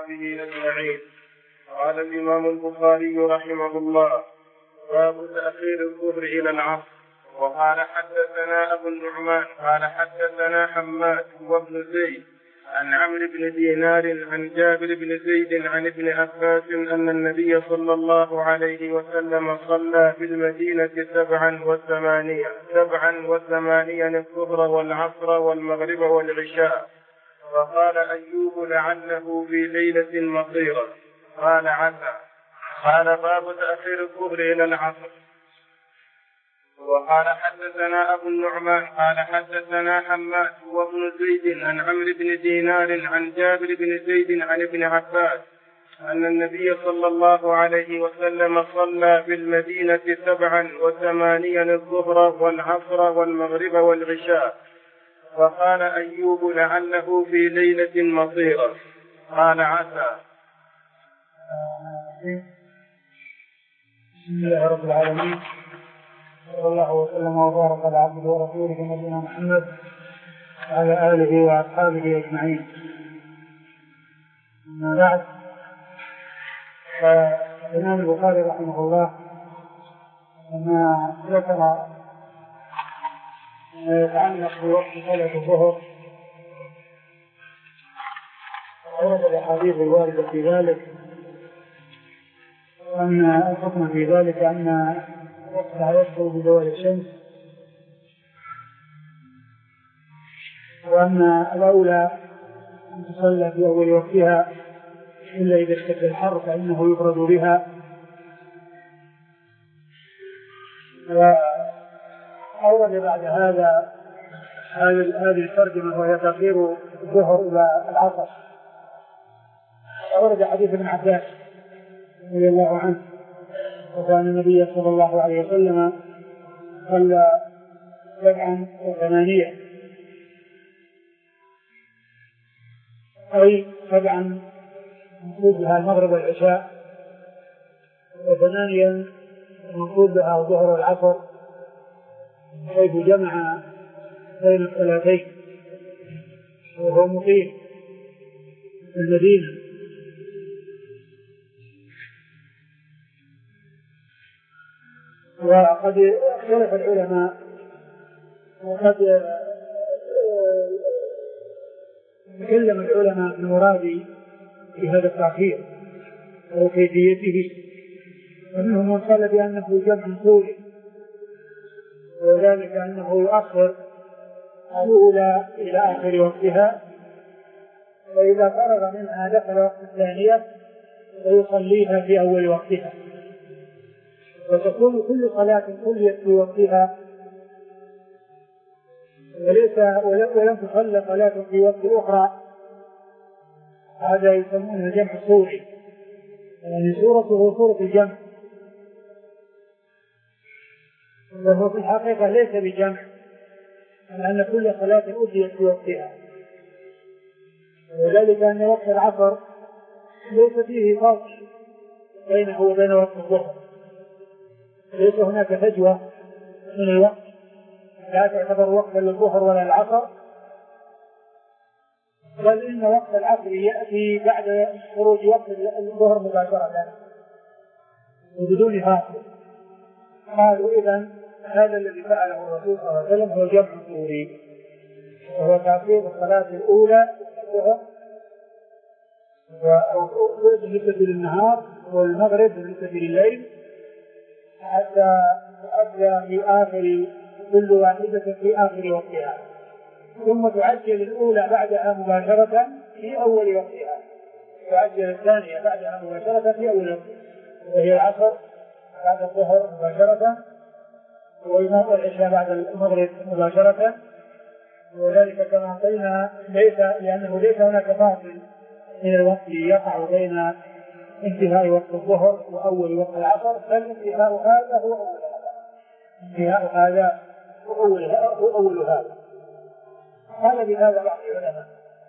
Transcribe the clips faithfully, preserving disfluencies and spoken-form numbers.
وأصحابه أجمعين. قال الإمام البخاري رحمه الله: باب تأخير الظهر إلى العصر. وقال حدثنا أبو النعمان قال حدثنا حماد وابن زيد عن عمرو بن دينار عن جابر بن زيد عن ابن عباس أن النبي صلى الله عليه وسلم صلى في المدينة سبعا وثمانية سبعا وثمانيا الظهر والعصر والمغرب والعشاء. وقال أيوب لعله في ليلة مطيرة. قال عسى. قال باب تأخير الظهر إلى العصر. وقال حدثنا أبو النعمان قال حدثنا حماد وابن زيد عن عمرو بن دينار عن جابر بن زيد عن ابن عباس أن النبي صلى الله عليه وسلم صلى في المدينة سبعا وثمانيا الظهر والعصر والمغرب والعشاء. وقال أيوب لعله في ليلة مطيرة. قال عسى. بسم الله رب العالمين، صلى الله وسلم وبارك على عبده ورسوله نبينا محمد وعلى آله وأصحابه أجمعين. أما بعد، فالإمام البخاري رحمه الله لما ذكر ما يتعلق بوقت صلاة الظهر ورد الأحاديث الواردة في ذلك، وأن الحكم في ذلك أن وقتها يدخل بزوال الشمس، وأن الأولى أن تصلى في أول وقتها إلا إذا اشتد الحر فإنه يبرد بها. وأورد بعد هذا هذه الترجمة وهي تأخير الظهر إلى العصر. أورد حديث ابن عباس رضي الله عنه وكان النبي صلى الله عليه وسلم صلى سبعا وثمانية، أي سبعا منقود بها المغرب والعشاء، وثمانيا منقود بها الظهر والعصر، حيث جمع بين الصلاتين وهو مقيم في المدينة. وقد اختلف العلماء وقد تكلم العلماء في المراد بهذا التأخير وكيفيته، ومنهم من قال بأنه جمع طولي، وذلك أنه يؤخر الأولى إلى آخر وقتها، وإذا فرغ منها دخل وقت الثانية ويصليها في أول وقتها، وتكون كل صلاة قضيت في وقتها وليس ولم تصلى صلاة في وقت أخرى. هذا يسمونه الجمع الصوري، يعني صورته صورة الجمع، وهو في الحقيقة ليس بجمع، لأن كل صلاة أديت في وقتها، وذلك أن وقت العصر ليس فيه فرق بينه وبين وقت الظهر، ليس هناك فجوة من الوقت، لا تعتبر وقتا للظهر ولا العصر، بل إن وقت العصر يأتي بعد خروج وقت الظهر مباشرة وبدون فاصل. قالوا إذن هذا الذي فعله الرسول صلى الله عليه وسلم هو جمع طولي، وهو تأخير الصلاة الأولى الظهر بالنسبة للنهار والمغرب بالنسبة لليل حتى تؤدى في آخر كل واحدة في آخر وقتها، ثم تعجل الأولى بعدها مباشرة في أول وقتها، تعجل الثانية بعدها مباشرة في أول وقتها، وهي العصر بعد الظهر مباشرة، والعشاء بعد المغرب مباشرة. وذلك كما قلنا ليس لأنه ليس هناك فاصل من الوقت يقع بين انتهاء وقت الظهر وأول وقت العصر، بل انتهاء هذا هو أول هذا انتهاء هذا هو أول هذا. قال بهذا بعض العلماء،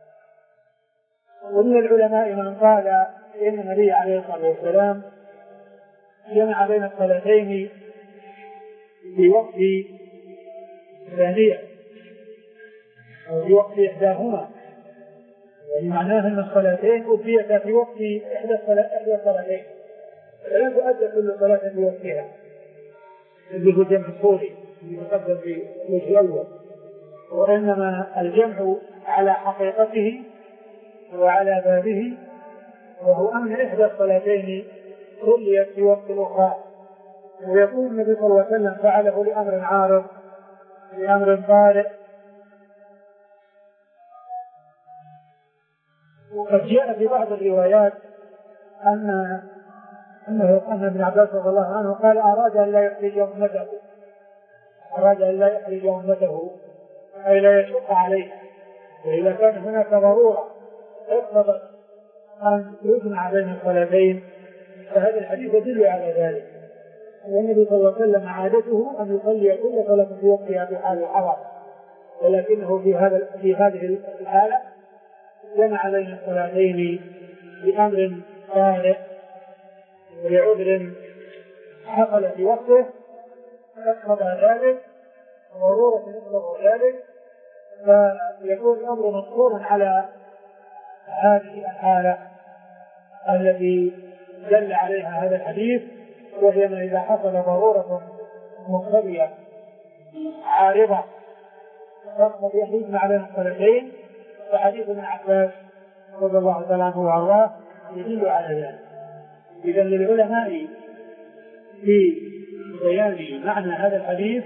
ومن العلماء من قال إن النبي عليه الصلاة والسلام جمع بين الصلاتين في وقت ثانية أو في وقت إحداهما، يعني معناه أن الصلاتين أديتا في وقت إحدى الصلاتين، فلا تؤدى كل صلاة في وقتها، اللي هو جمع صوري يتقدم في الوجه الأول، وإنما الجمع على حقيقته وعلى بابه، وهو أن إحدى الصلاتين صليت في وقت أخرى، ويقول النبي صلى الله عليه وسلم فعله لأمر عارض لأمر طارئ. وقد جاء في بعض الروايات أن أنه أن ابن عباس رضي الله عنه قال أراد أن لا يخرج أمته أراد أن لا يخرج أمته أي لا يشق عليه، وإذا كان هناك ضرورة اقتضت أن يجمع بين الصلاتين فهذا الحديث يدل على ذلك. والنبي صلى الله عليه وسلم عادته أن يصلي كل صلاة في وقتها في حال الحضر، ولكنه في هذا في هذه الحالة جمع بين الصلاتين بأمر طارئ ولعذر حصل في وقته اقتضى ذلك ضرورة تقتضى ذلك، فيكون الأمر مقصورا على هذه الحالة التي دل عليها هذا الحديث، وهي ما إذا حصل ضرورة مقتضية عارضة تقتضي أن يجمع بين الصلاتين، فحديث ابن عباس رضي الله تعالى عنه وارضاه يدل على ذلك. إذا للعلماء في بيان معنى هذا الحديث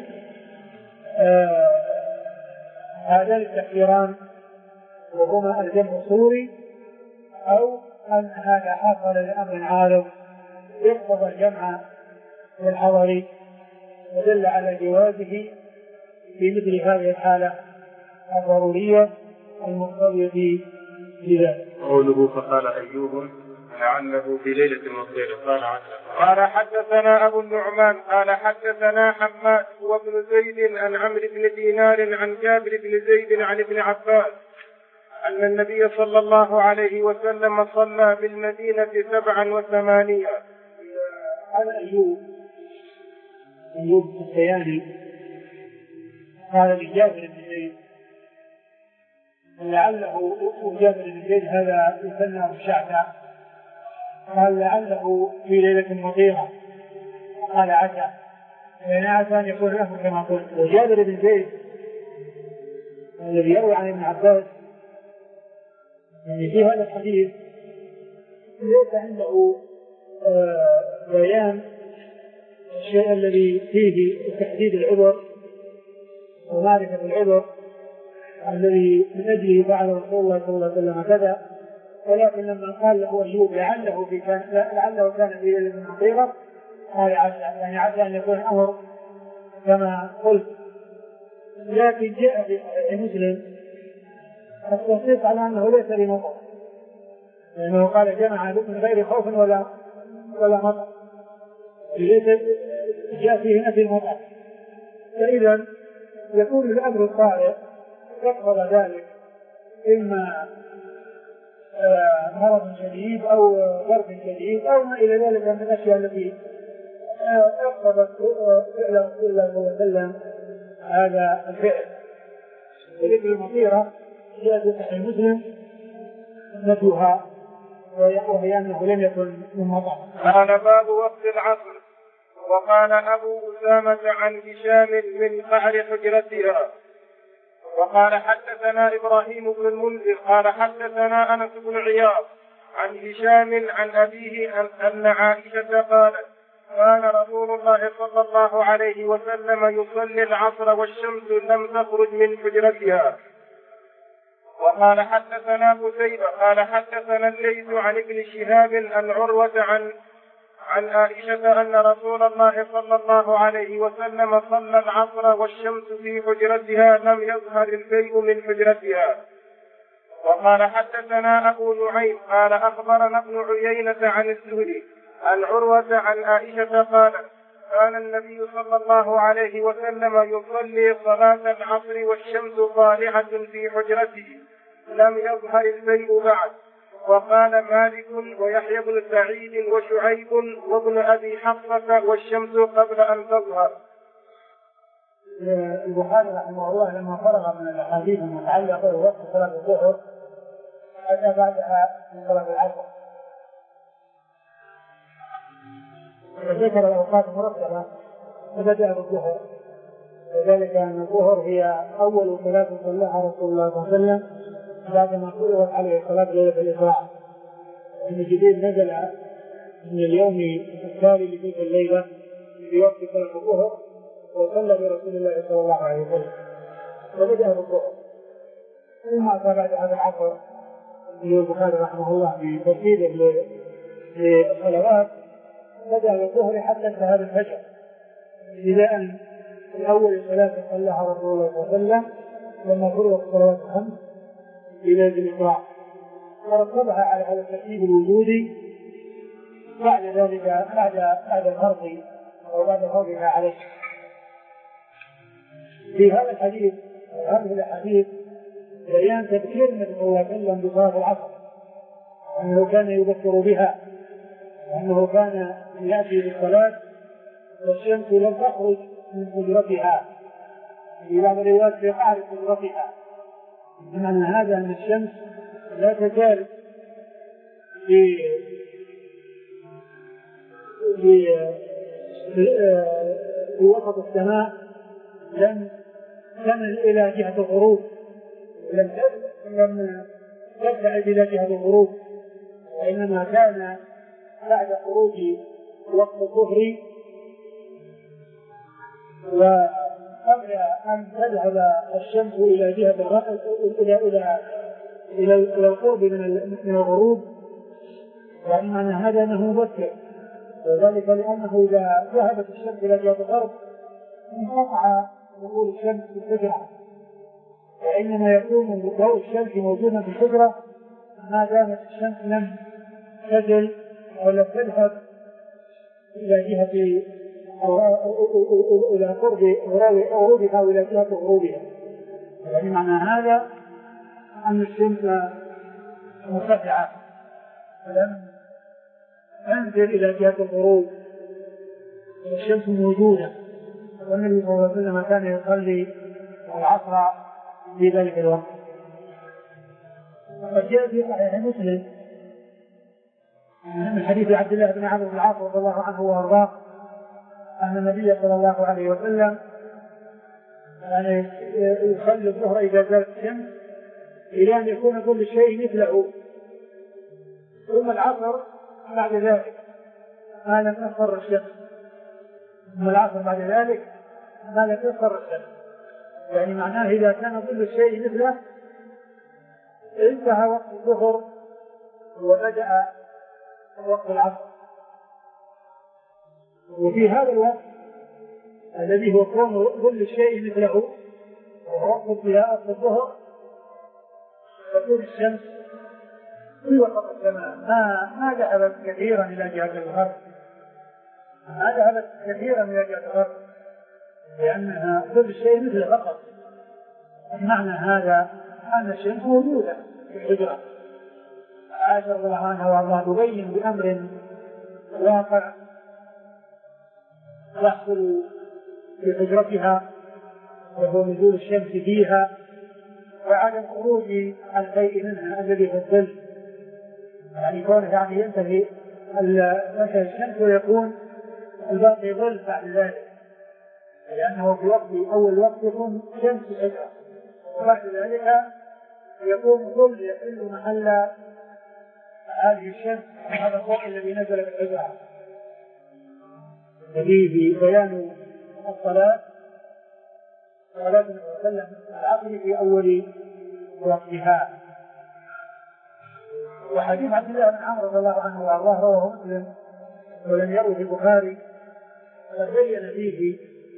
هذان التفسيران، وهما الجمع الصوري أو أن هذا حصل لأمر عارض يقتضى الجمع للحضر ودل على جوازه في مثل هذه الحالة الضرورية المقتضية لذلك. قوله فقال أيوب لعله في ليلة مطيرة قال قال حدثنا أبو النعمان قال حدثنا حماد وابن زيد عن عمرو بن دينار عن جابر بن زيد عن ابن عباس أن النبي صلى الله عليه وسلم صلى بالمدينة سبعا وثمانية. قال أيوب أيوب السياني قال لجابر بن زيد لعله جابر بن زيد هذا يسمى الشعثاء، قال لعله في ليلة مطيرة، قال عسى، لأن عسى أن يكون له كما قلت. وجابر بن زيد الذي يروي عن ابن عباس يعني في هذا الحديث ليس عنده آه بيان الشيء الذي فيه تحديد العذر ومعرفة العذر الذي من أجله فعل رسول الله صلى الله عليه وسلم كذا، ولكن لما قال له أيوب لعله في كان لعله كان في ليلة مطيرة قال عسى، يعني عسى أن يكون الأمر كما قلت. لكن جاء في مسلم التصديق على أنه ليس بمطر، لأنه قال جمع من غير خوف ولا ولا مطر، ليس جاء فيه نفي المطر، فإذا يكون الأمر الطارئ يقتضى ذلك إما آه مرض شديد أو ظرف شديد أو ما إلى ذلك من الأشياء التي اقتضت فعل رسول الله صلى الله عليه وسلم هذا الفعل. وذكر المطيرة جاء في صحيح مسلم نفيها وهي أنه لم يكن من مطر. قال باب وقت العصر. وقال أبو أسامة عن هشام من قعر حجرتها. وقال حدثنا إبراهيم بن المنذر قال حدثنا أنس بن عياض عن هشام عن أبيه أن عائشة قالت كان رسول الله صلى الله عليه وسلم يصلي العصر والشمس لم تخرج من حجرتها. وقال حدثنا قتيبة قال حدثنا الليث عن ابن شهاب عن عروة عن عن عائشة أن رسول الله صلى الله عليه وسلم صلى العصر والشمس في حجرتها لم يظهر الفيء من حجرتها. وقال حدثنا أبو نعيم قال أخبرنا ابن عيينة عن الزهري عن عروة عن عائشة قالت كان النبي صلى الله عليه وسلم يصلي صلاة العصر والشمس طالعة في حجرته لم يظهر الفيء بعد. وقال مالك ويحيى بن سعيد وشعيب وابن أبي حفصة والشمس قبل أن تظهر. البخاري رحمه الله لما فرغ من الأحاديث المتعلقة بوقت صلاة الظهر أتى بعدها من صلاة العصر. وذكر الأوقات المرتبة فبدأ بالظهر، وذلك أن الظهر هي أول صلاة صلاها رسول الله صلى الله عليه وسلم بعدما فرضت عليه صلاة ليلة الإسراء، إن جبريل نزل من اليوم التالي لتلك الليلة في وقت صلاة الظهر وصلى برسول الله صلى الله عليه وسلم، فبدأ بالظهر. ثم أتى بعد هذا العصر ابن البخاري رحمه الله بترتيبه للصلوات، بدأ بالظهر حتى انتهى بالفجر، ابتداء من أول صلاة صلاها رسول الله صلى الله عليه وسلم لما فرضت الصلوات الخمس في ليلة الإسراء، ورتبها على هذا الترتيب الوجودي بعد ذلك بعد بعد الفرض أو بعد فرضها عليه. في هذا الحديث هذه الأحاديث بيان تذكير النبي صلى الله عليه وسلم بصلاة العصر، أنه كان يذكر بها، أنه كان يأتي بالصلاة والشمس لم تخرج من حجرتها، في بعض الروايات في قعر حجرتها، بمعنى هذا أن الشمس لا تزال في في في وسط السماء، لم تمل إلى جهة الغروب، لم لم تبتعد إلى جهة الغروب، وإنما كان بعد خروج وقت الظهر وقبل أن تذهب الشمس إلى جهة إلى إلى إلى إلى القرب من الغروب، ومعنى هذا أنه مبكر، وذلك لأنه إذا ذهبت الشمس إلى جهة الغرب انقطع دخول الشمس في الحجرة، وإنما يكون ضوء الشمس موجودا في الحجرة ما دامت الشمس لم تزل أو لم تذهب إلى جهة إلى قرب غروبها أو إلى جهة غروبها. يعني معنى هذا أن الشمس مرتفعة لم تنزل إلى جهة الغروب، الشمس موجودة، والنبي صلى الله عليه وسلم كان يصلي العصر في ذلك الوقت. وقد جاء في صحيح مسلم من حديث عبد الله بن عمرو بن العاص رضي الله عنه وارضاه أن النبي صلى الله عليه وسلم يعني يصلي الظهر إذا زالت الشمس إلى أن يكون كل شيء مثله، ثم العصر بعد ذلك ما لم تصفر الشمس، ثم العصر بعد ذلك ما لم تصفر الشمس، يعني معناه إذا كان كل شيء مثله انتهى وقت الظهر وبدأ وقت العصر. وفي هذا الوقت الذي هو كون كل شيء مثله ووقت انتهاء الظهر تكون الشمس في وسط السماء، ما ما ذهبت كثيرا الى جهه الغرب، ما ذهبت كثيرا الى جهه الغرب، لانها كل شيء مثل فقط. معنى هذا ان الشمس موجوده في الحجره. عائشه رضي الله عنها وارضاها تبين بامر واقع يحصل في حجرتها، وهو نزول الشمس فيها وعدم خروج الشيء منها الذي هو الظل، يعني كونه يعني ينتهي منتهى الشمس ويكون الباقي ظل بعد ذلك، لأنه في وقت أول وقت يكون شمس الحجرة، وبعد ذلك يكون ظل يحل محل هذه الشمس، هذا الضوء الذي نزل في الحجرة. الذي في بيان الصلاة صلاة النبي صلى الله عليه وسلم العصر في أول وقتها. وحديث عبد الله بن عمرو رضي الله عنه وارضاه رواه مسلم ولم يروه البخاري، فبين فيه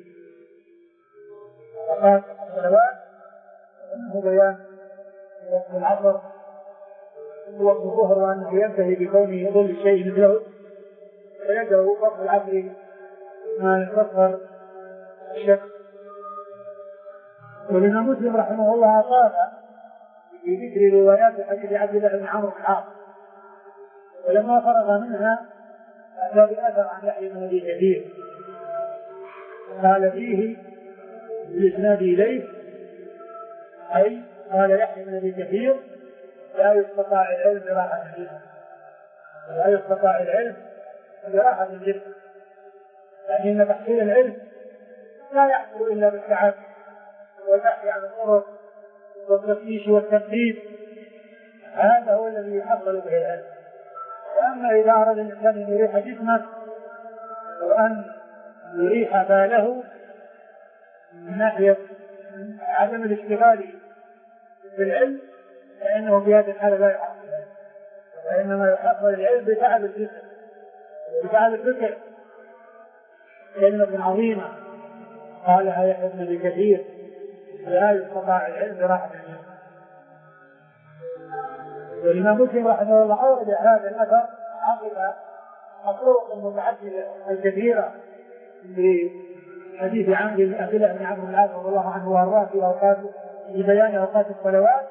أوقات الصلوات وأنه بيان وقت العصر وقت الظهر، وأنه ينتهي بكونه ظل شيء مثله، ويبدأ وقت العصر ما يتصغر الشمس. ولما مسلم رحمه الله قال في ذكر روايات حديث عبد الله بن عمرو بن العاص، ولما فرغ منها أتى بأثر عن يحيى بن أبي كثير قال فيه بالإسناد إليه، أي قال يحيى بن أبي كثير لا يستطاع العلم براحة الجسم، لا يستطاع العلم براحة الجسم، لأن تحصيل العلم لا يحصل إلا بالتعب والبحث عن الطرق والتفتيش والتنفيذ، هذا هو الذي يحصل به العلم. وأما إذا أراد الإنسان أن يريح جسمه وأن يريح باله من ناحية عدم الاشتغال بالعلم فإنه في هذه الحالة لا يحصل، وإنما يحصل العلم بتعب الجسم وبتعب الفكر. كلمة عظيمة قالها يحيى بن أبي كثير: لا يستطاع العلم براحة الجسم. والإمام مسلم رحمه الله أورد هذا الأثر عقب الطرق المتعددة الكثيرة لحديث عمرو بن عبد الله بن عمرو بن العاص رضي الله عنه وارضاه في اوقات في بيان اوقات الصلوات،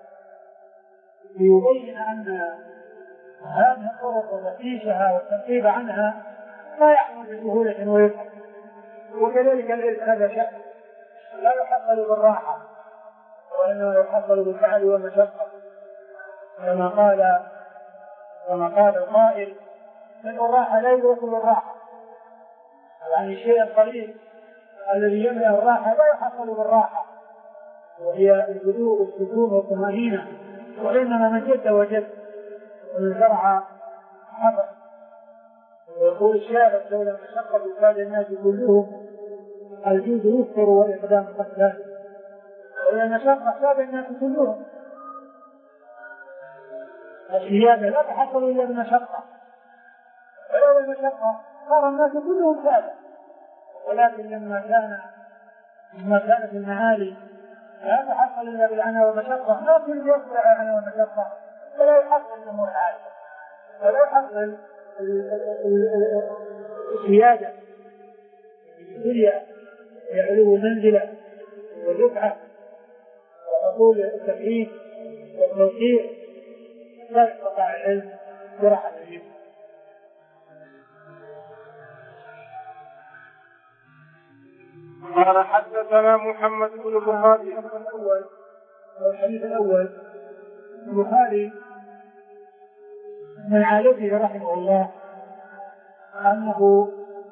ليبين ان هذه الطرق وتفتيشها والتنقيب عنها لا يحصل بسهوله ويسر. وكذلك العلم هذا شأن لا يحصل بالراحه وانما يحصل بالتعب والمشقه، كما قال كما قال القائل: من الراحه لا يدرك بالراحه، يعني الشيء القليل الذي يملأ الراحة لا يحصل بالراحة، وهي الهدوء والسكون والطمأنينة. وإنما من جد وجد ومن زرع حفظ. ويقول الشاعر: لولا مشقة كاد الناس كلهم الجود يكثر والإقدام قد كان. لولا مشقة كاد الناس كلهم، الزيادة لا تحصل إلا بمشقة، ولولا المشقة صار الناس كلهم سادة. ولكن لما كان لما كانت المعالي لا تحصل الا بالعناء والمشقه، ما كل يصبر على العناء والمشقه فلا يحصل الامور عاليه، ولا يحصل الزياده في الدنيا يعلو المنزله والرفعه وحصول التكليف والتوقيع. لا يستطيع العلم براحه الجسم. قال: حدثنا محمد بن البخاري. الحديث الأول البخاري من عادته رحمه الله أنه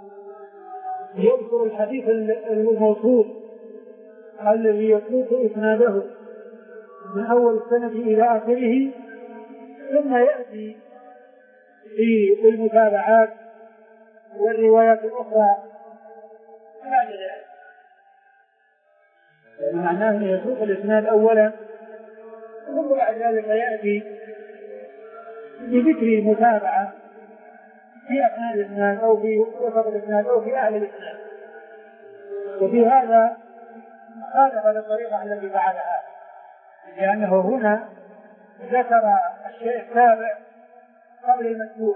يذكر الحديث الموصول الذي يسوق إسناده من أول السنة إلى آخره، ثم يأتي في المتابعات والروايات الأخرى بعد ذلك. معناه أن يسوق الإسناد أولا ثم بعد ذلك يأتي بذكر متابعة في أثناء الإسناد أو في وسط الإسناد أو في أعلى الإسناد. وفي هذا خالف الطريقة التي فعلها، لأنه هنا ذكر الشيء التابع قبل المتبوع،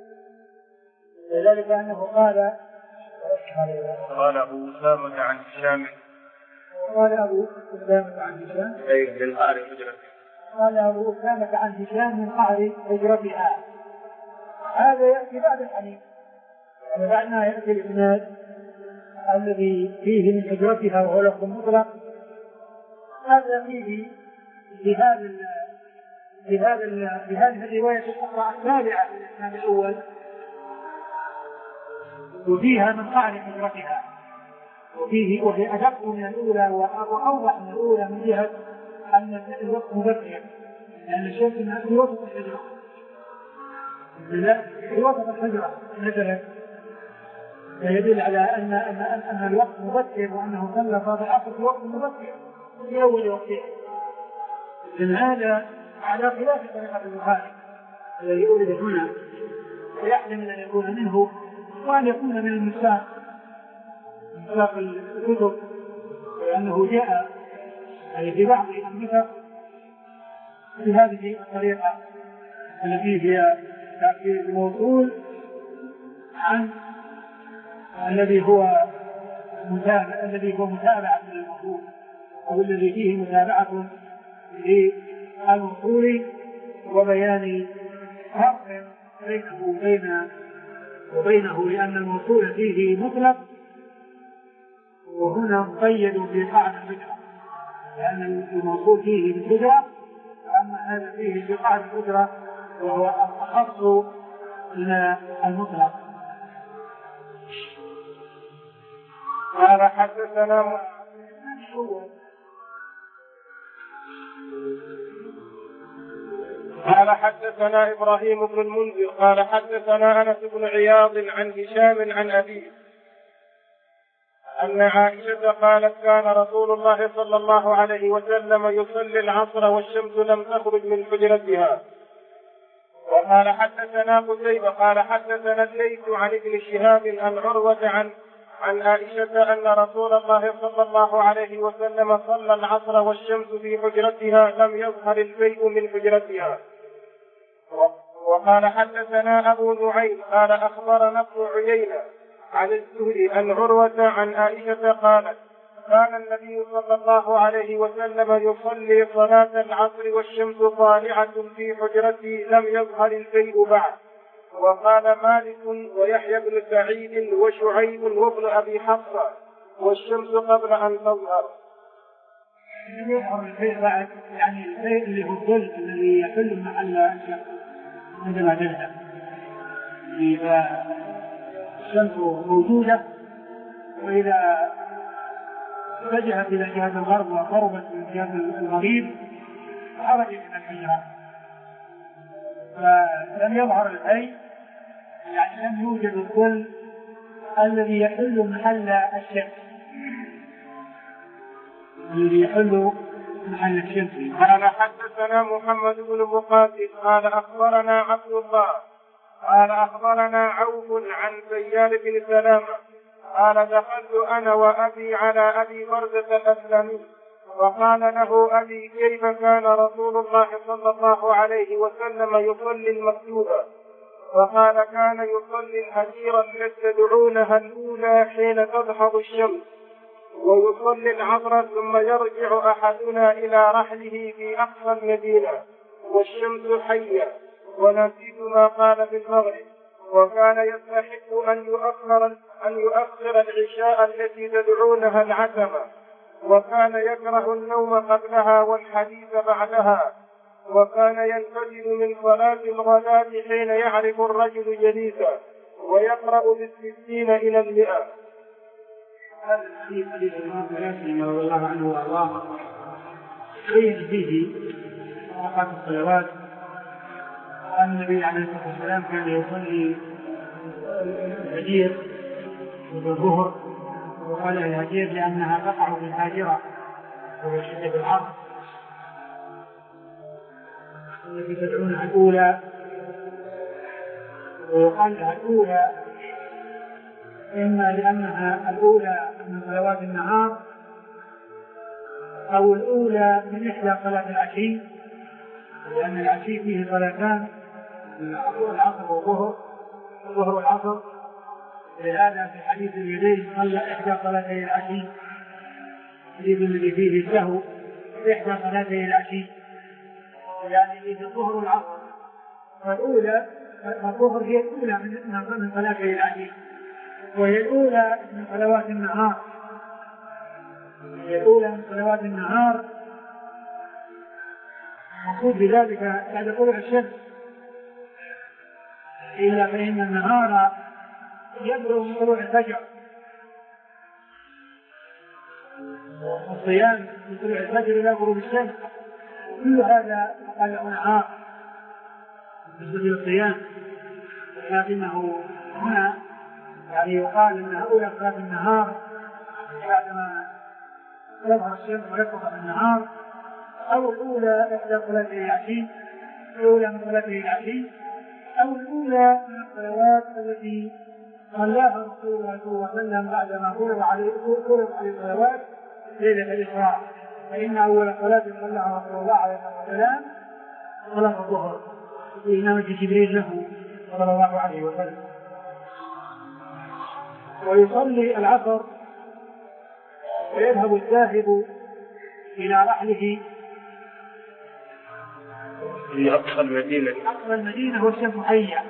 لذلك أنه قال قال أبو أسامة عن هشام قال أبو أسامة عن هشام أي من قعر حجرته قال أبو أسامة عن هشام من قعر حجرتها. هذا يأتي بعد الحديث، وبعد ما يأتي الإسناد الذي فيه من حجرتها وهو لفظ مطلق، هذا فيه بهذا بهذا بهذه الرواية الأخرى التابعة للإسناد الأول، وفيها من قعر حجرتها، وفيه وهي أدق من الأولى وأوضح من الأولى من جهة أن الوقت مبكر، لأن الشمس في وسط الحجرة في وسط الحجرة مثلا، فيدل على أن أن أن الوقت مبكر وأنه صلى صلاة العصر في وقت مبكر في أول وقته. من هذا على خلاف طريقة البخاري الذي أورد هنا، ويحتمل أن يكون منه وأن يكون من المساق مساق الكتب، لأنه جاء في بعض النسخ بهذه الطريقة التي هي تأكيد الموصول عن الذي هو متابع الذي هو متابعة للموصول، أو الذي فيه متابعة للموصول وبيان فرق بينه وبين وبينه، لأن الموصول فيه مطلق وهنا مقيد في قاعدة الفكرة، لأن الموصول فيه بالفكرة وأما هذا فيه بقاعدة القدرة وهو أخص من المطلق. قال حدثنا قال حدثنا إبراهيم بن المنذر قال حدثنا أنس بن عياض عن هشام عن أبيه أن عائشة قالت كان رسول الله صلى الله عليه وسلم يصلي العصر والشمس لم تخرج من حجرتها. وقال حدثنا قتيبة قال حدثنا الليث عن ابن شهاب عن عروة عن عن عائشة أن رسول الله صلى الله عليه وسلم صلى العصر والشمس في حجرتها لم يظهر الفيء من حجرتها. وقال حدثنا أبو نعيم قال أخبرنا ابن عيينة عن الزهري عن عروة عن عائشة قالت كان النبي صلى الله عليه وسلم يصلي صلاة العصر والشمس طالعة في حجرته لم يظهر الفيء بعد. وقال مالك ويحيى بن سعيد وشعيب وابن أبي حفصة والشمس قبل أن تظهر. يظهر الفيء بعد يعني الفيء اللي هو الظل الذي يحل محل الشمس عندما تذهب. إذا الشمس موجودة وإذا اتجهت إلى جهة الغرب وقربت من جهة المغيب خرجت من الحجرة فلم يظهر الفيء يعني لم يوجد الظل الذي يحل محل الشمس الذي يحل محل الشمس. قال حدثنا محمد بن مقاتل قال أخبرنا عبد الله قال أخبرنا عوف عن سيار بن سلامة قال دخلت أنا وأبي على أبي بردة الأسلمي وقال له أبي كيف كان رسول الله صلى الله عليه وسلم يصلي المكتوبة؟ وقال كان يصلي الهجيرة التي تدعونها الأولى حين تضحض الشمس ويصلي العصر ثم يرجع أحدنا إلى رحله في أقصى المدينة والشمس حية ونسيت ما قال في المغرب. وكان يستحق أن يؤخر, أن يؤخر العشاء التي تدعونها العتمة وكان يكره النوم قبلها والحديث بعدها. وكان ينفجر من صلاة الغداة حين يعرف الرجل جليسا ويقرأ بالستين إلى المئة. هذا الحديث حديث الإمام الشافعي رضي الله عنه وأرضاه بين فيه أوقات الصلوات أن النبي عليه الصلاة والسلام كان يصلي الهجير والظهر وقال الهجير لأنها تقع في الهاجرة وهي شدة الحر التي تدعونها الأولى ويقال لها الأولى إما لأنها الأولى من صلوات النهار أو الأولى من إحدى صلاة العشي لأن العشي فيه صلاتان العصر والظهر الظهر والعصر. لهذا في حديث اليدين صلى إحدى صلاتي العشي حديث الذي فيه السهو إحدى صلاتي العشي يعني فيه الظهر والعصر. فالأولى الظهر هي الأولى من صلاتي العشي وهي الأولى من صلوات النهار هي الأولى من صلوات النهار مقصود بذلك بعد طلوع الشمس إلا فإن النهار يبدأ من طلوع الفجر والصيام من طلوع الفجر إلى غروب الشمس كل هذا قال له نهار بالنسبة للصيام. لكنه هنا يعني يقال أنها أولى صلاة النهار بعدما تظهر الشمس ويطلع النهار أو الأولى إحدى صلاتي العشي الأولى من صلاته العشي أو الأولى من الصلوات التي صلاها رسول الله صلى الله عليه وسلم بعدما فرض عليه فرض عليه الصلوات ليلة الإسراء. فإن أول صلاة صلاها رسول الله عليه الصلاة والسلام صلاة الظهر في إمامة جبريل له صلى الله عليه وسلم. ويصلي العصر ويذهب الذاهب إلى رحله في أقصى المدينة أقصى المدينة والشمس حية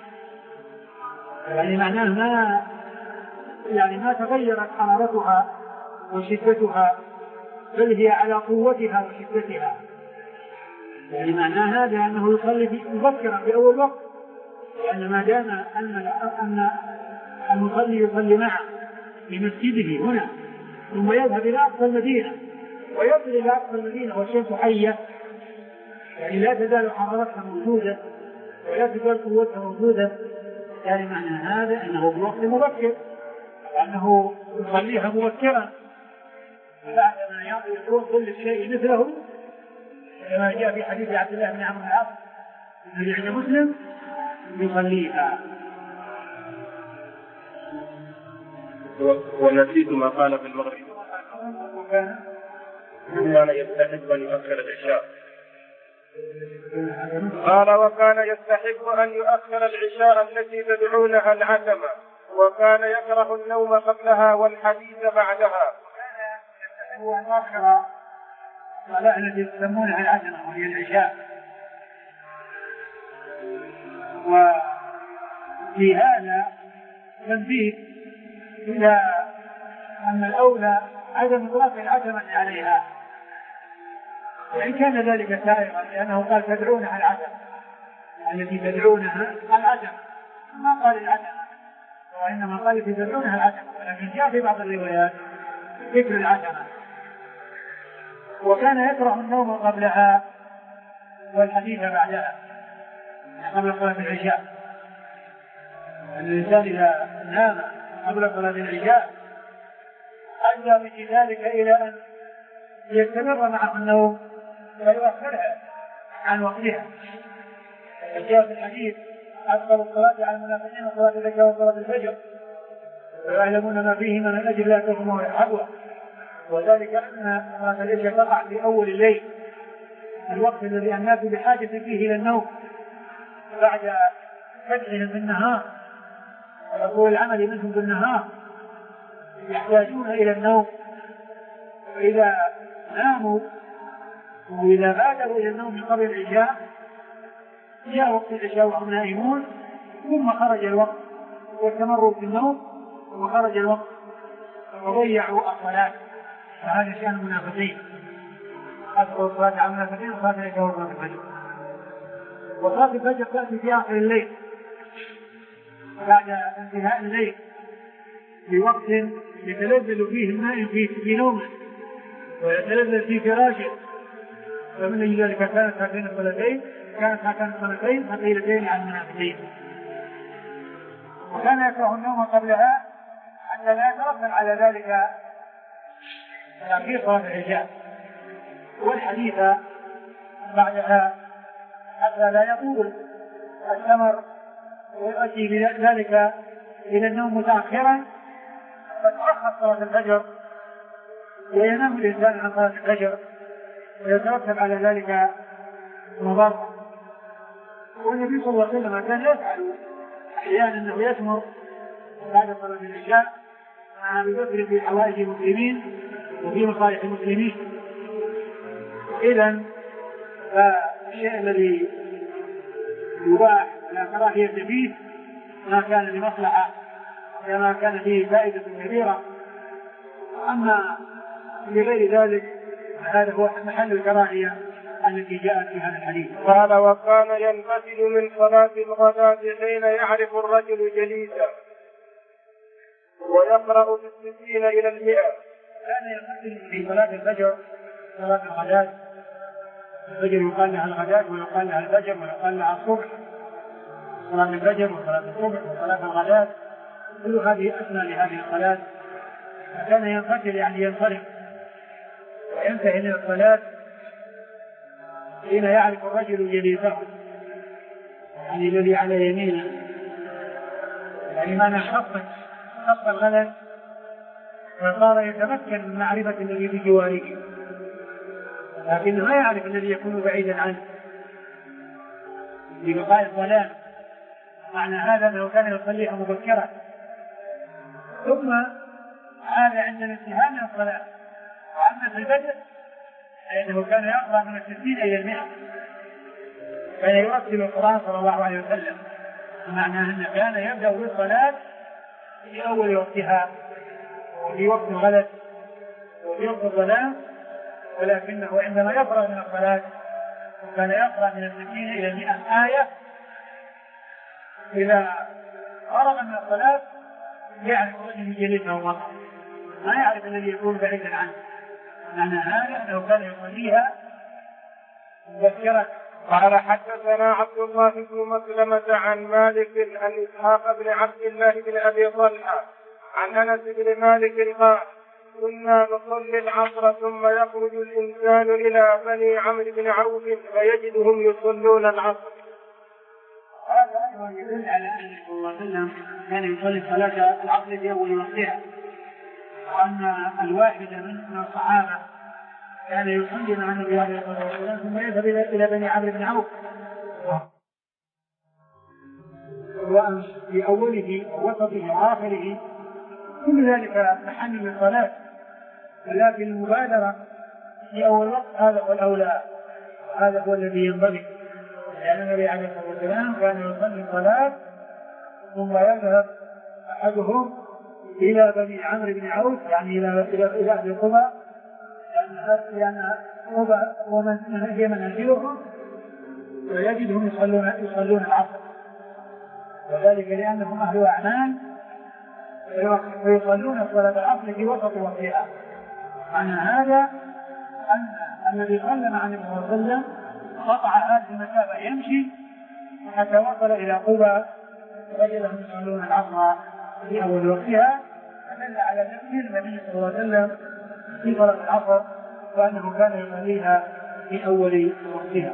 يعني معناه ما يعني ما تغيرت حرارتها وشدتها بل هي على قوتها وشدتها يعني معناه هذا أنه يصلي مبكرا في أول وقت، لأن ما دام أن أن المصلي يصلي معه في مسجده هنا ثم يذهب إلى أقصى المدينة ويصل إلى أقصى المدينة والشمس حية، يعني لا تزال حرارتها موجودة ولا تزال قوتها موجودة، يعني معنى هذا أنه بوقت مبكر، وأنه يصليها مبكرا بعد ما يكون كل الشيء مثله، كما جاء في حديث عبد الله بن عمرو بن العاص الذي عند مسلم يصليها. ونسيت ما قال في المغرب وكان كان يستحب أن يؤخر العشاء. قال وكان يستحب أن يؤخر العشاء التي تدعونها العتمة، وكان يكره النوم قبلها والحديث بعدها. وكان يستحب أن يؤخر الصلاة التي يسمونها العتمة وهي العشاء، وفي هذا تنبيه إلى أن الأولى عدم إطلاق العتمة عليها، وإن كان ذلك سائغا، لأنه قال تدعونها العتمة التي تدعونها العتمة، ما قال العتمة وإنما قال تدعونها العتمة، ولكن جاء في بعض الروايات ذكر العتمة. وكان يكره النوم قبلها والحديث بعدها قبل صلاة العشاء. الإنسان إذا نام قبل صلاة العشاء أدى في ذلك إلى أن يستمر معه النوم فيؤخرها عن وقتها. جاء في الحديث أفضل الصلاة على المنافقين صلاة العشاء وصلاة الفجر، ويعلمون ما فيهما من أجل لا تهمه الحبوة، وذلك أن صلاة العشاء تقع في أول الليل، الوقت الذي الناس بحاجة فيه إلى النوم بعد فتحهم في النهار وطول العمل منهم بالنهار، يحتاجون إلى النوم. وإذا ناموا وإذا بادروا إلى النوم من قبل العشاء جاء وقت العشاء وهم نائمون، ثم خرج الوقت واستمروا في النوم وخرج الوقت وضيعوا الصلاة. فهذا شأن المنافقين، أذكر الصلاة على المنافقين وصلاة العشاء وصلاة الفجر. وصلاة الفجر تأتي في آخر الليل بعد انتهاء الليل في وقت يتلذذ فيه النائم في نومه ويتلذذ في فراشه، فمن أجل ذلك كانت هاتين الصلاتين كانت هاتين الصلاتين ثقيلتين على المنافقين. وكان يكره النوم قبلها حتى لا يترتب على ذلك تأخير صلاة العشاء والحديث بعدها حتى لا يطول الثمر ويؤدي بذلك إلى النوم متأخرا فتأخر صلاة الفجر وينام الإنسان عن صلاة الفجر ويترتب على ذلك مضر. والنبي صلى الله عليه وسلم كان يفعل أحيانا أنه يثمر بعد صلاة العشاء مع أبي بكر في حوائج المسلمين وفي مصالح المسلمين. إذن فالشيء الذي يباح لا كراهية فيه ما كان لمصلحة كما كان فيه فائدة كبيرة، أما لغير ذلك هذا هو محل الكراهية التي جاءت في هذا الحديث. قال وكان ينفتل من صلاة الغداة حين يعرف الرجل جليسا ويقرأ بالستين إلى المئة. كان ينفتل في صلاة الفجر صلاة الغداة، الفجر يقال لها الغداة ويقال لها الفجر ويقال لها الصبح، صلاة الفجر وصلاة الصبح وصلاة الغداة كل هذه أسمى لهذه الصلاة. كان ينفتل يعني ينصرف وينتهي من الصلاة حين يعرف الرجل جليسه، يعني الذي على يمينه، يعني ما نشطت خط الغلس فصار يتمكن من معرفة الذي في جواره، لكنه لا يعرف الذي يكون بعيدا عنه ببقاء الظلام. معنى هذا أنه كان يصليها مبكرا ثم عاد عند الانتهاء من الصلاة. وأما في البدء فإنه كان يقرأ من الستين إلى المئة، كان يرتل القرآن صلى الله عليه وسلم. معنى أنه كان يبدأ بالصلاة في أول وقتها وفي وقت الغلس وفي وقت الظلام، ولكنه عندما يفرغ من الصلاة وكان يقرأ من الستين إلى المئة آية. إذا فرغ من الصلاة يعرف الذي يجلسه مرة، ما يعرف الذي يكون بعيدا عنه، معنى هذا أنه كان يصليها مبكرا. قال حدثنا عبد الله بن مسلمة عن مالك عن إسحاق بن عبد الله بن أبي طلحة عن أنس بن مالك قال كنا نصلي العصر ثم يخرج الإنسان إلى بني عمرو بن عوف فيجدهم يصلون العصر. هذا أيضا يدل على أن صلى الله عليه وسلم كان يصلي صلاة العصر في أول وقتها، وأن الواحد من الصحابة كان يصلي مع النبي عليه الصلاة والسلام ثم يذهب إلى بني عمرو بن عوف، وأن في أوله ووسطه وآخره كل ذلك محل للصلاة، ولكن المبادرة في أول وقت هذا هو الأولى، هذا هو الذي ينبغي، لأن النبي عليه الصلاة والسلام كان يصلي الصلاة ثم يذهب أحدهم إلى بني عمرو بن عوف، يعني إلى إلى إلى أهل قباء، لأن قباء ومن هي منازلهم، ويجدهم يصلون يصلون العصر، وذلك لأنهم أهل أعمال ويصلون صلاة العصر في وسط وقتها. معنى هذا أن الذي صلى مع النبي صلى الله عليه وسلم قطع هذه المسافة يمشي حتى وصل إلى قباء وجدهم يصلون العصر في أول وقتها، فدل على تأثير النبي صلى الله عليه وسلم في صلاة العصر وأنه كان يصليها في أول وقتها.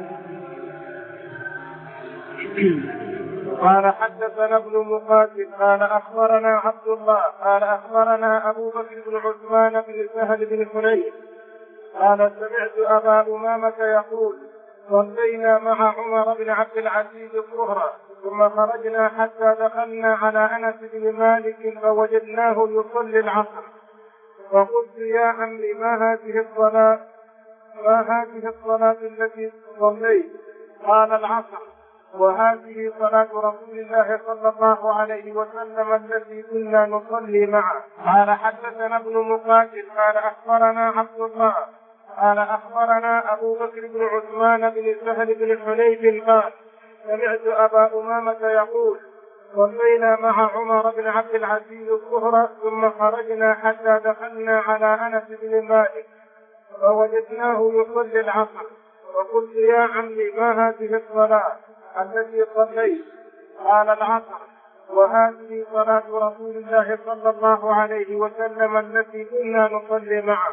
قال حدثنا ابن مقاتل قال أخبرنا عبد الله قال أخبرنا أبو بكر بن عثمان بن سهل بن حنين قال سمعت أبا أمامة يقول صلينا مع عمر بن عبد العزيز الظهر ثم خرجنا حتى دخلنا على أنس بن مالك فوجدناه يصلي العصر، فقلت يا عمي ما هذه الصلاة ما هذه الصلاة التي صليت؟ قال العصر، وهذه صلاة رسول الله صلى الله عليه وسلم التي كنا نصلي معه. قال حدثنا ابن مقاتل قال أخبرنا عبد الله قال أخبرنا أبو بكر بن عثمان بن سهل بن حنيف قال سمعت أبا أمامة يقول صلينا مع عمر بن عبد العزيز الظهر ثم خرجنا حتى دخلنا على أنس بن مالك فوجدناه يصلي العصر، وقلت يا عمي ما هذه الصلاة التي صليت؟ قال العصر، وهذه صلاة رسول الله صلى الله عليه وسلم التي كنا نصلي معه.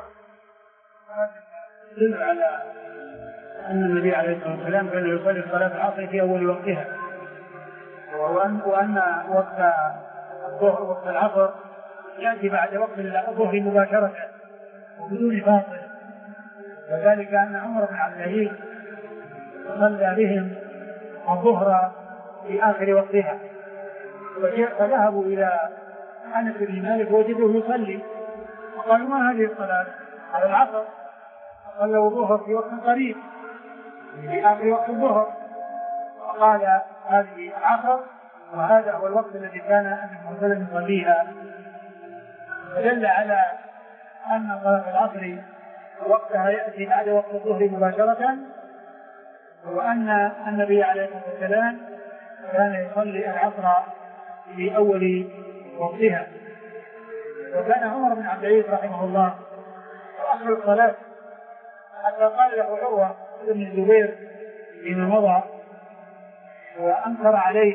يدل على أن النبي عليه الصلاة والسلام كان يصلي صلاة العصر في أول وقتها، وأن, وأن وقت الظهر وقت العصر يأتي بعد وقت الظهر مباشرة وبدون فاصل، وذلك أن عمر بن عبد العزيز صلى بهم الظهر في آخر وقتها، فذهبوا إلى أنس بن مالك ووجدوه يصلي، وقالوا ما هذه الصلاة؟ على العصر، صلوا الظهر في وقت قريب في آخر وقت الظهر، وقال هذه العصر وهذا هو الوقت الذي كان النبي صلى الله عليه وسلم يصليها، فدل على أن صلاة العصر وقتها يأتي بعد وقت الظهر مباشرة، وأن النبي عليه الصلاة والسلام كان يصلي العصر في أول وقتها. وكان عمر بن عبد العزيز رحمه الله أخر الصلاة حتى قال له عروة بن الزبير فيما مضى وأنكر عليه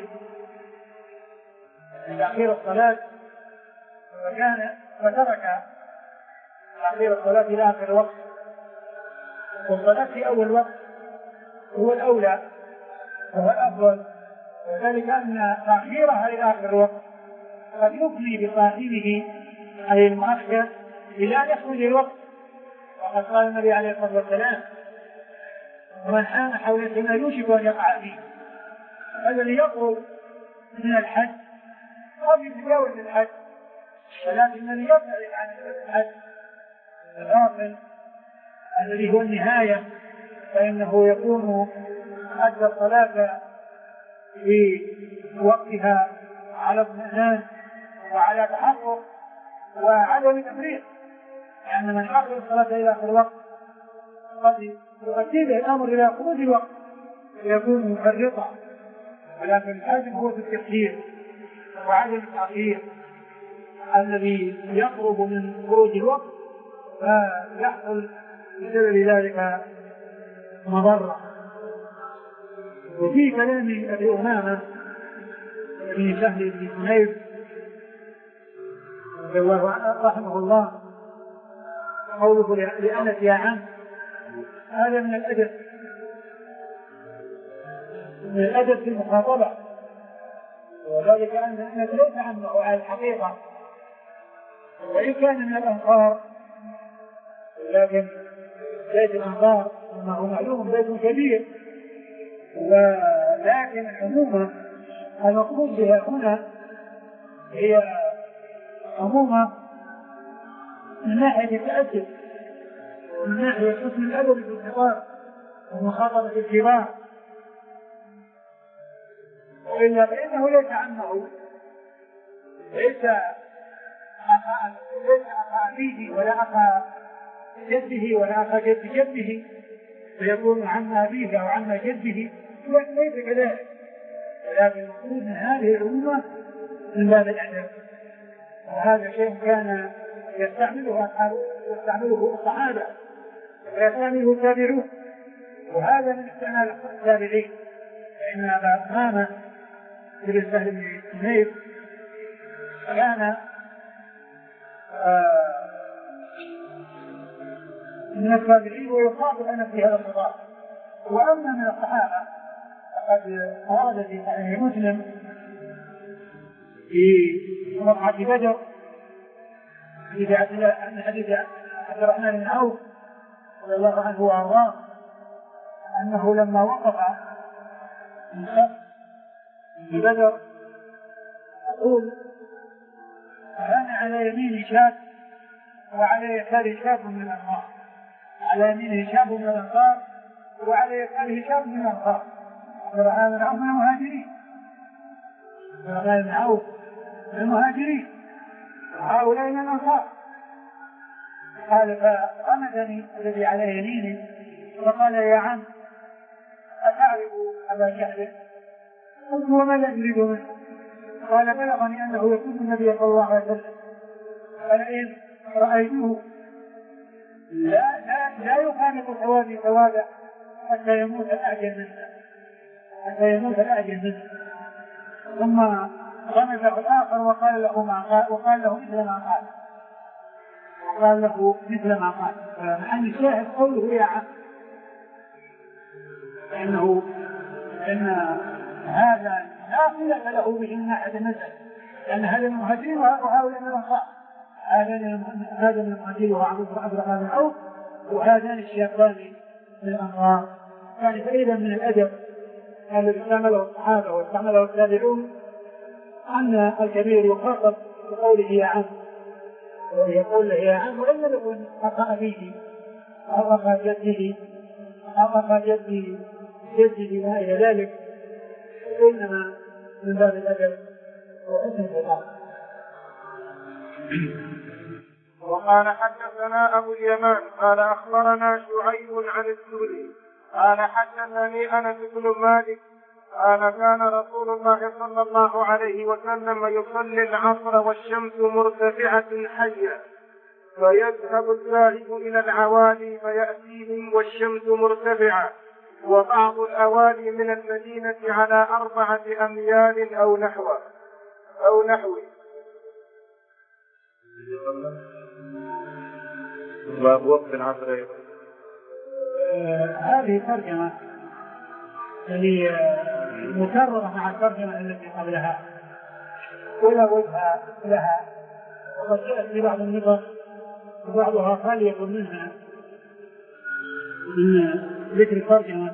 تأخير الصلاة، فكان فترك تأخير الصلاة إلى آخر وقت، والصلاة في أول وقت هو الأولى وهو الأفضل، وذلك أن تأخيرها إلى آخر وقت قد يفضي بصاحبه أي المؤخر إلى أن يخرج الوقت، وقد قال النبي عليه الصلاة والسلام ومن حان حول السنة يوشك أن يقع فيه. الذي يقرب من الحج قد يتجاوز الحج، ولكن الذي يبتعد عن الحج الغافل الذي هو النهاية فإنه يكون أدى الصلاة في وقتها على اطمئنان وعلى تحقق وعدم تفريط، لأن يعني من أخر الصلاة إلى آخر الوقت قد يؤدي به الأمر إلى خروج الوقت يكون مفرطا، ولكن الحزم هو في التكثير وعدم التأخير الذي يقرب من خروج الوقت فيحصل بسبب ذلك مضرة. وفي كلام أبي أمامة بن سهل بن حنيف رحمه الله قوله لأنك يا عم، هذا من الأدب، من الأدب في المخاطبة، وذلك أنك ليس عنه على الحقيقة، وإن كان من الأنصار لكن بيت الأنصار أنه معلوم بيت كبير، ولكن عموما المقصود بها هنا هي عموما من ناحية التأدب، من ناحية حسن الأدب في الخطاب ومخاطبة الكبار، وإلا فإنه ليس عنه، ليس أخا أبيه ولا أخا جده ولا أخا جد جده فيكون عن أبيه أو عن جده، ليس كذلك، ولكن المقصود من هذه الأمة من باب الأدب، وهذا شيء كان يستعمله يستعمله الصحابة ويستعمله التابعون، وهذا من استعمال التابعين، فإن أبا أمامة بن سهل بن حنيف كان آه من التابعين ويخاطب أنا في هذا الخطاب. وأما من الصحابة فقد ورد في صحيح مسلم في وقعة بدر في حديث عبد الرحمن بن عوف رضي الله عنه وأرضاه أنه لما وقف في بدر يقول كان على يمين شاب وعلى يساره شاب من الأنصار، على يمينه شاب من الأنصار وعلى يساره شاب من الأنصار. عبد الرحمن بن عوف من المهاجرين، عبد الرحمن بن عوف من المهاجرين، هؤلاء من الأنصار. قال فغمدني الذي على يميني فقال يا عم أتعرف أبا جهل؟ قلت وما الذي يريد منه؟ قال بلغني أنه يكون النبي صلى الله عليه وسلم فلئن رأيته لا لا لا يخالف ثوابي ثوابه حتى يموت الأعجل منه، حتى يموت الأعجل منه. ثم غمزه الآخر وقال له ما قال، وقال له مثل ما قال، وقال له مثل ما قال. فمحل الشاهد قوله يا عم، لأنه إن هذا لا صلة له به من ناحية النسب، لأن هذا من المهاجرين وهؤلاء من الأنصار، هذا من المهاجرين وهو عبد الرحمن بن عوف، وهذان الشيخان من الأنصار. يعني فإذا من الأدب الذي استعمله الصحابة واستعمله التابعون أن الكبير يخاطب بقوله يا عم، ويقول له يا عم وإن لم يكن أخا أبيه أو أخا جده أو أخا جده جده ما إلى ذلك، إنما من باب الأدب وحسن الخطاب. وقال حدثنا أبو اليمان قال أخبرنا شعيب عن الزهري قال حدثني أنس بن مالك قال كان رسول الله صلى الله عليه وسلم يصلي العصر والشمس مرتفعة حية، فيذهب الذاهب إلى العوالي فيأتيهم والشمس مرتفعة، وبعض الأوالي من المدينة على أربعة أميال أو نحوه أو نحوه. باب وقت العصر. هذه ترجمة هي مكررة مع الترجمة التي قبلها ولا وجه لها، وقد جاءت في بعض النظر وبعضها خالية منها من ذكر الترجمة،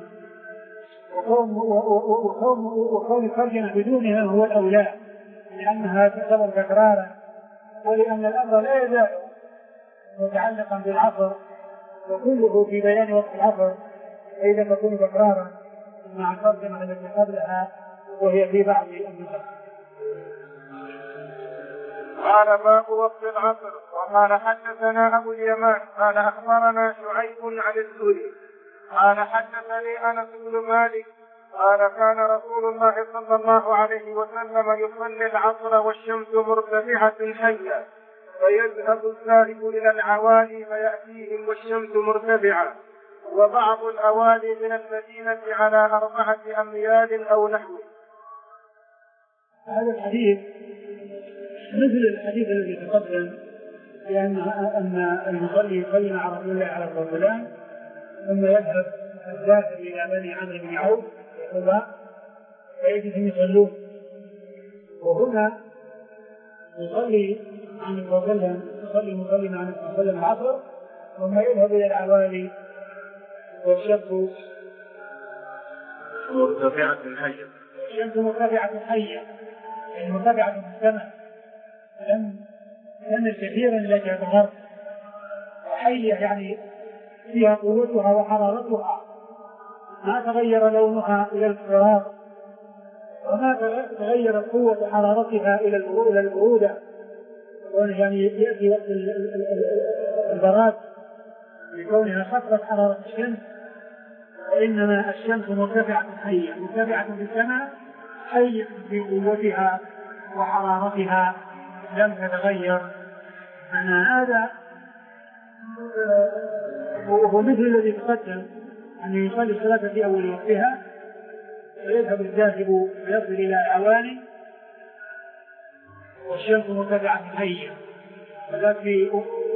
وكون الترجمة بدونها هو الأولى، لأنها تعتبر تكرارا، ولأن الأمر لا يزال متعلقا بالعصر وكله في بيان وقت العصر، فإذا تكون تكرارا مع الترجمة التي قبلها وهي في بعض النسخ. قال باب وقت العصر. وقال حدثنا أبو اليمان قال أخبرنا شعيب عن الزهري قال حدثني أنس بن مالك قال كان رسول الله صلى الله عليه وسلم يصلي العصر والشمس مرتفعة حية فيذهب الذاهب إلى العوالي فيأتيهم والشمس مرتفعة، وبعض الأوالي من المدينة على أربعة أميال أو نحوه. هذا الحديث مثل الحديث الذي تقدم لأن أن المصلي يصلي مع رسول الله عليه الصلاة والسلام ثم يذهب الذاهب إلى بني عمرو بن عوف فيجدهم يصلون، وهنا يصلي عن الرسول صلى الله عليه وسلم يصلي مصلي مع الرسول صلى الله عليه وسلم العصر ثم يذهب إلى العوالي والشمس مرتفعة حية الشمس مرتفعة حية يعني مرتفعة في السماء لم تمر كثيرا إلى الغرب، حية يعني فيها قوتها وحرارتها ما تغير لونها إلى الفراغ وما تغيرت قوة حرارتها إلى البرودة، يعني يأتي وقت البراد لكونها خفت حرارة الشمس، وإنما الشمس مرتفعة حية مرتفعة في السماء حية في قوتها وحرارتها لم تتغير. أن هذا هو مثل الذي تقدم أن يصلي الصلاة في أول وقتها ويذهب الذاهب ويصل إلى العوالي والشمس مرتفعة حية، وذلك في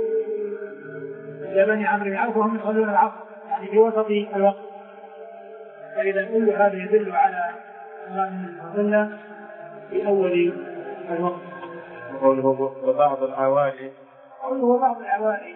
بني عمرو بن عوف وهم يصلون العصر يعني في وسط الوقت. فإذا كل هذا يدل على أن صلى في أول الوقت. قوله وبعض العوالي قوله بعض العوالي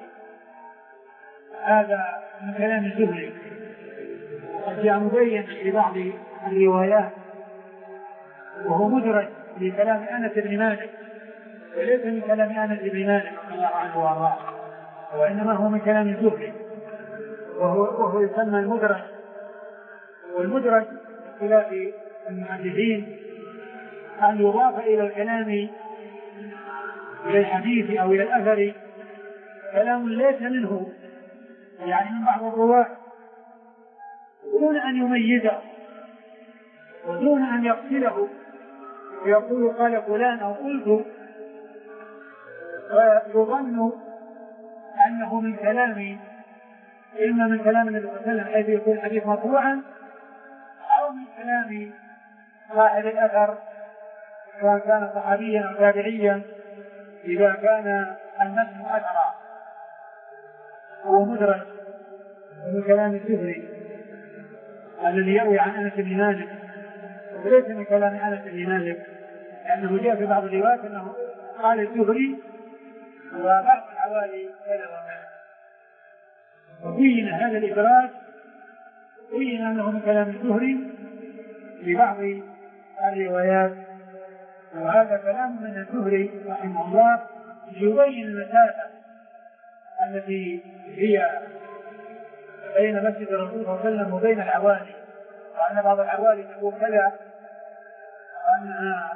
هذا من كلام الزهري قد جاء مبين في بعض الروايات وهو مدرج بكلام أنس بن مالك وليس من كلام أنس بن مالك رضي الله عنه وارضاه، وإنما هو من كلام الزهري وهو, وهو يسمى المدرج. والمدرج خلاف المحدثين أن يضاف إلى الكلام إلى الحديث أو إلى الأثر كلام ليس منه يعني من بعض الرواة دون أن يميزه ودون أن يقتله ويقول قال فلان أو قلت، ويظن أنه من كلام إما من كلام النبي صلى الله عليه وسلم حيث يكون الحديث مرفوعا أو من كلام صاحب الأثر سواء كان صحابيا أو تابعيا إذا كان النسل أثرا. هو مدرج من كلام الزهري الذي يروي عن أنس بن مالك وليس من كلام أنس بن مالك، لأنه جاء في بعض الروايات أنه قال الزهري وبعض العوالي كذا وكذا، وبين هذا الإدراج بين أنه من كلام الزهري في بعض الروايات، وهذا كلام من الزهري رحمه الله يبين المسافة التي هي بين مسجد الرسول صلى الله عليه وسلم وبين العوالي، وأن بعض العوالي تقول كذا وأنها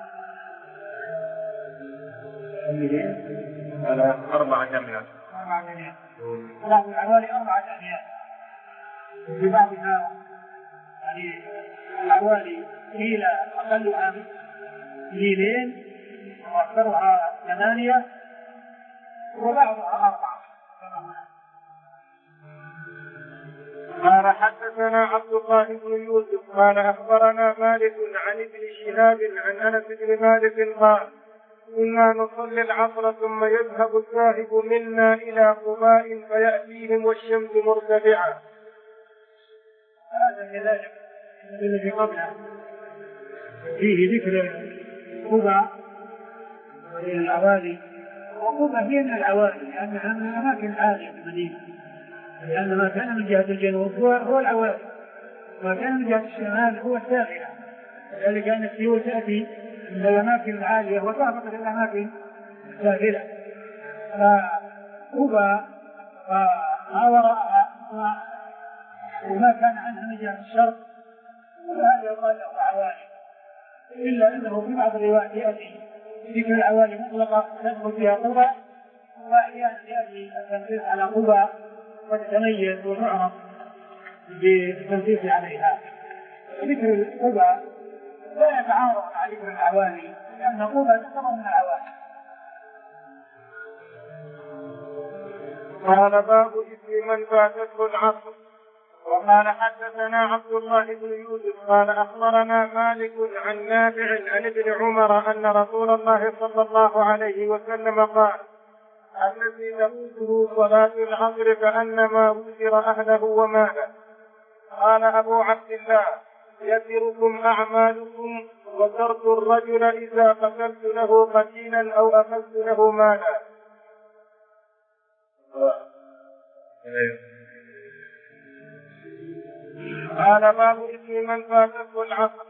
على أربعة أميال أربعة أميال بعض العوالي أربعة أميال، وفي بعضها يعني العوالي قيل أقلها ميلين وأكثرها ثمانية وبعضها أربعة. قال حدثنا عبد الله بن يوسف قال أخبرنا مالك عن ابن شهاب عن أنس بن مالك قال كنا نصلي العصر ثم يذهب الذاهب منا إلى قباء فيأتيهم والشمس مرتفعة. هذا كذلك الذي قبله فيه ذكر قباء وهي العوالي، وقباء هي من العوالي لأنها من الأماكن العالية في المدينة، لأن ما كان من جهة الجنوب هو العوالي وما كان من جهة الشمال هو الساحلة، لذلك أن السيول تأتي من الأماكن العالية وتهبط إلى الأماكن الساحلة. فقباء ما وراءها وما كان عنها من جهة الشرق وهذا يقال له عوالي، إلا أنه في بعض الروايات يأتي ذكر العوالي مطلقة تدخل فيها قباء، وأحيانا يأتي التنصيص على قباء وتتميز وتعرف بالتنصيص عليها. ذكر القبى لا يتعارض مع ذكر العوالي، لأن القبى تعتبر من العوالي. قال باب اسم من فاتته العصر. وقال حدثنا عبد الله بن يوسف قال أخبرنا مالك عن نافع عن ابن عمر أن رسول الله صلى الله عليه وسلم قال الذي تفوته صلاة العصر كأنما وزر أهله وماله. قال أبو عبد الله يسركم أعمالكم وترك الرجل إذا قتلت له قتيلا أو أخذت له مالا. قال باب اسم من فاتته العصر.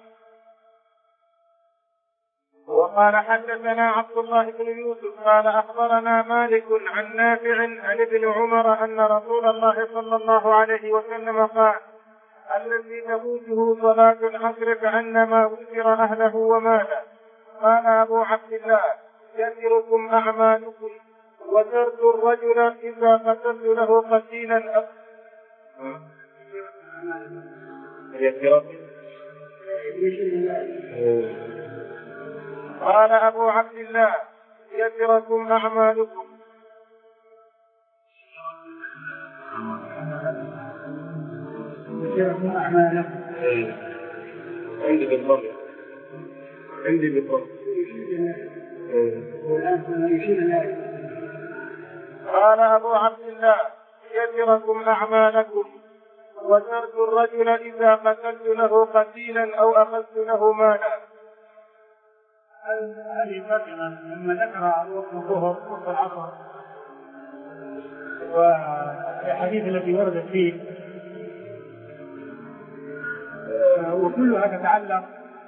وقال حدثنا عبد الله بن يوسف قال أخبرنا مالك عن نافع عن ابن عمر أن رسول الله صلى الله عليه وسلم قال الذي تفوته صلاة العصر كأنما وزر أهله وماله. قال أبو عبد الله يسركم أعمالكم وترك الرجل إذا قتلت له قتيلا أو قال أبو عبد الله يسركم أعمالكم يسركم أعمالكم عندي بالضبط عندي بالضبط قال أبو عبد الله يسركم أعمالكم وترك الرجل إذا قتلت له قتيلا أو أخذت له مالا. هذه ترجمة لما ذكر وقت الظهر وقت العصر والحديث التي وردت فيه وكلها تتعلق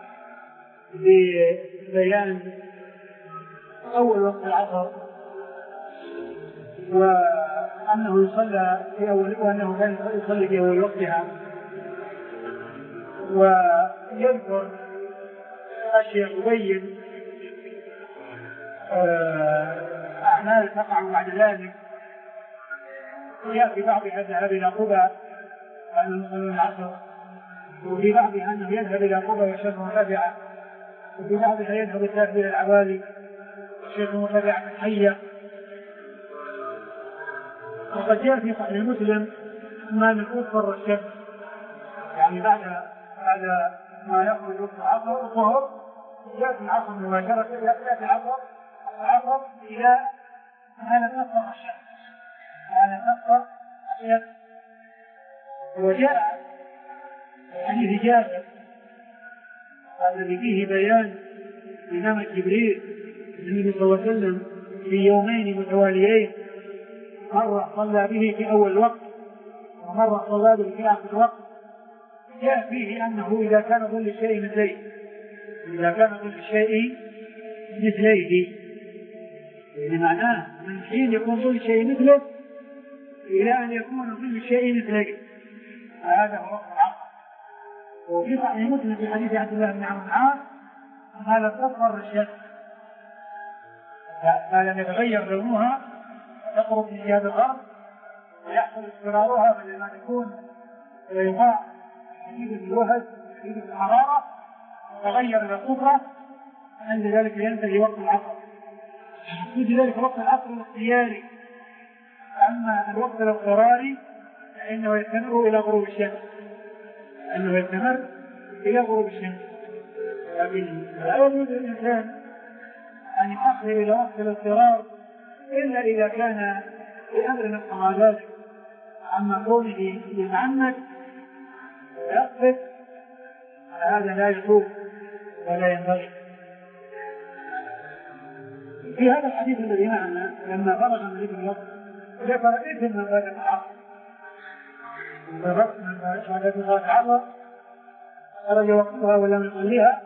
ببيان أول وقت العصر وأنه يصلى في أول وأنه كان يصلي في أول وقتها، ويذكر أشياء تبين أعمال تقع بعد ذلك. يأتي بعضها الذهاب إلى قبى عن المصلين العصر، وفي بعضها أنه يذهب إلى قبى ويشهد مرتفعة، وفي بعضها يذهب الذهب إلى العوالي ويشهد مرتفعة حية. وقد جاء في صحيح مسلم ما من أصفر الشمس، يعني بعد بعد ما يخرج وقت العصر الظهر يأتي العصر مباشرة، يأتي العصر العصر إلى ما لم تصفر الشمس، ما لم تصفر الشمس. وجاء حديث جابر الذي فيه بيان إمامة جبريل النبي صلى الله عليه وسلم في يومين متواليين، مرة صلى به في أول وقت ومرة صلى به في آخر وقت. جاء فيه أنه إذا كان ظل الشيء مثليه إذا كان ظل الشيء مثليه يعني معناه من حين يكون ظل الشيء مثله إلى أن يكون ظل الشيء مثليه، هذا هو وقت العصر. وفي صحيح مسلم في حديث عبد الله بن عمرو بن العاص ما لم تصفر الشمس، ما لم يتغير لونها تقرب من جهة الغرب ويحصل اصفرارها بدل ما تكون بيضاء شديدة الوهج شديدة الحرارة تغير إلى صفرة، عند ذلك ينتهي وقت العصر. يجي ذلك وقت العصر الاختياري، أما الوقت الاضطراري فإنه يستمر إلى غروب الشمس، أنه يستمر إلى غروب الشمس. لكن لا يجوز للإنسان أن يؤخر إلى وقت الاضطرار إلا إذا كان بأمر نقص ذلك. أما كونه يتعمد ويقصد هذا لا يجوز ولا ينبغي. في هذا الحديث الذي معنا لما فرغ من ذكر الوقت ذكر إثم من فاتت العصر، من فاتت العصر خرج وقتها ولم يصليها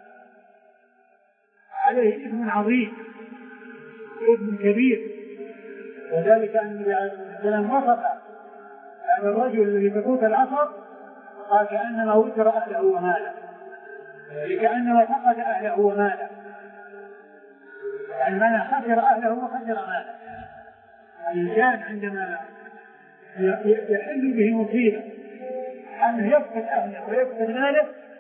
عليه إثم عظيم إثم كبير. وذلك أن النبي عليه الصلاة والسلام وصف أن الرجل الذي تفوت العصر قال كأنما وتر أهله وماله، كأنما فقد أهله وماله، يعني معنى خسر أهله وخسر ماله. الإنسان عندما يحل به مصيبة أنه يفقد أهله ويفقد ماله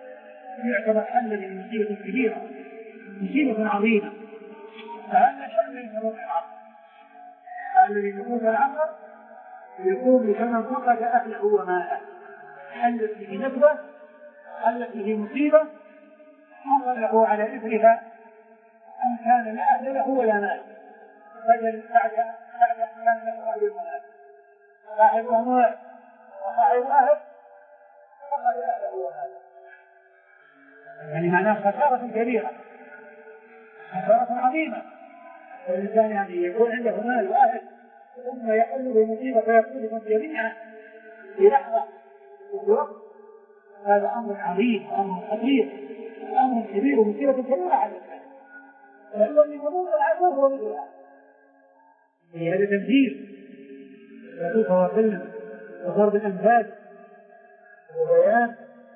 يعتبر حل من مصيبة كبيرة، مصيبة عظيمة. فهذا شأن يتبقى العصر، الذي يموت العصر يكون كمن فقد أهله وماله، حلت به نكبة، حلت به مصيبة، حصله على إثرها أن كان لا أهل له ولا مال، رجل بعد بعد أن كان له أهل ومال، صاحب أموال وصاحب أهل فقد أهله وماله، يعني معناه خسارة كبيرة، خسارة عظيمة. والإنسان يعني يكون عنده مال واحد ثم يحل بمصيبة فيقتلهم جميعا في لحظة وفي وقت، هذا أمر عظيم وأمر خطير وأمر كبير ومصيبة كبيرة على الإنسان. فالذي يموت العدو هو مثل هذا تمثيل يطوف وسلم وضرب الأنفاس وبيان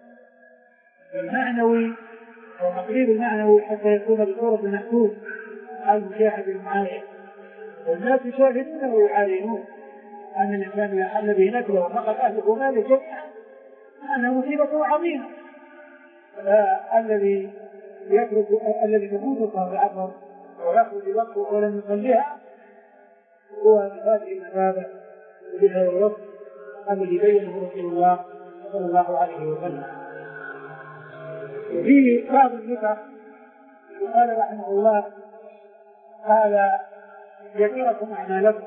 المعنوي وتقريب المعنوي حتى يكون بصورة المحسوس المشاهد المعاين، والناس يشاهدونه ويعاينون أن الإنسان إذا حل به نكبة وفقد أهله وماله جميعا أنها مصيبة عظيمة. فالذي يترك الذي تفوت صلاة العصر ويخرج وقته ولم يصليها هو هذه المثابة بهذا الوقت الذي بينه رسول الله صلى الله عليه وسلم. وفي بعض النكت قال رحمه الله قال يسيركم أعمالكم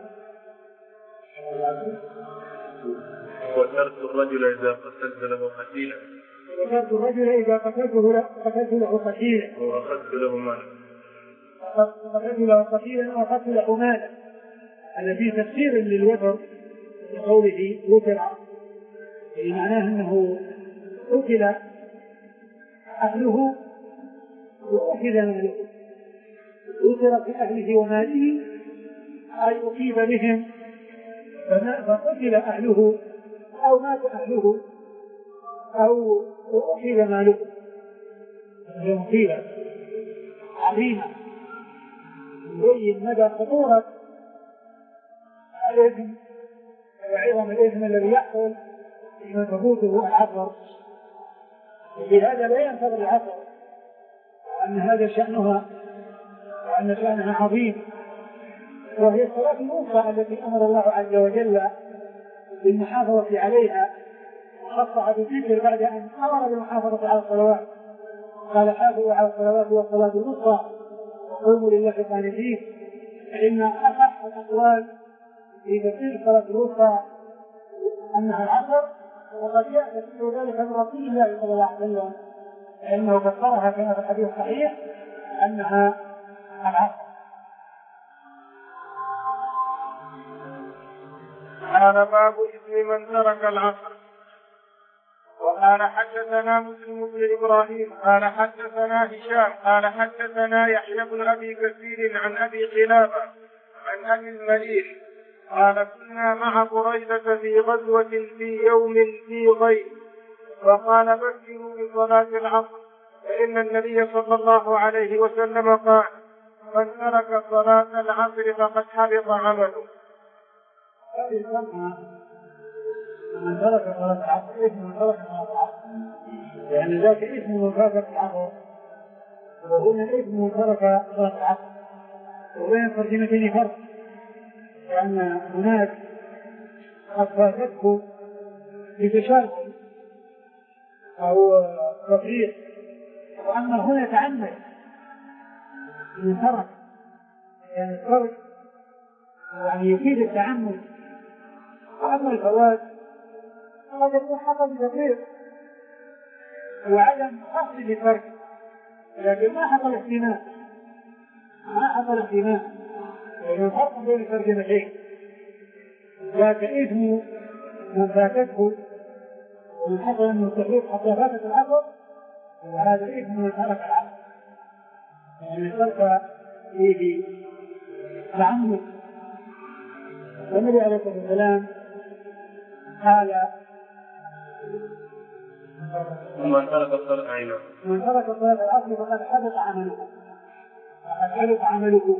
وترك الرجل إذا قتلت له قتيلا وترك الرجل إذا قتلته قتلت له قتيلا وأخذت له مالا قتلت له قتيلا وأخذت له مالا. هذا فيه تفسير للوتر بقوله وتر، يعني معناه أنه قتل أهله وأخذ ماله، وتر في أهله وماله أي أصيب بهم فقتل أهله أو مات أهله أو أخذ ماله. هذه مصيبة عظيمة يبين مدى خطورة الإثم وعظم الإثم الذي يحصل فيما تفوته العصر. وبهذا لا ينتظر العصر أن هذا شأنها وأن شأنها عظيم، وهي الصلاة الوسطى التي أمر الله عز وجل بالمحافظة عليها وخصها بالذكر بعد أن أمر بالمحافظة على الصلوات، قال حافظوا على الصلوات والصلاة الوسطى وقوموا لله قانتين. فإن أصح الأقوال في تفسير الصلاة الوسطى أنها العصر، وقد جاء تفسير ذلك من رسول الله صلى الله عليه وسلم فإنه فسرها كما في الحديث الصحيح أنها العصر. قال باب اسم من ترك العصر. وقال حدثنا مسلم بن إبراهيم قال حدثنا هشام قال حدثنا يحيى بن أبي كثير عن أبي قلابة عن أبي المليح قال كنا مع قريظة في غزوة في يوم في غير، فقال بكروا بصلاة العصر فإن النبي صلى الله عليه وسلم قال من ترك صلاة العصر فقد حبط عمله. من ترك صلاة العصر اسم من ترك صلاة العصر، يعني ذاك اسم من ترك العصر وهنا اسم من ترك صلاة العصر، وبين الترجمتين فرق، لأن هناك قد فاتته بتشارك أو تفريط، وأما هنا تعمد من ترك، يعني الترك يعني يفيد التعمد. وأما الفوات فقد يكون حصل بتفريط وعدم قصد للترك، لكن ما حصل اهتمام ما حصل اهتمام يعني فرق بين الترجمتين. ذاك إثم من فاتته ومن حصل أنه التفريط حتى فاتت العصر، وهذا إثم من ترك العصر، يعني ترك فيه تعمد. والنبي عليه الصلاة والسلام قال من ترك الصلاة من ترك صلاة العصر فقد حبط عمله فقد حبط عمله.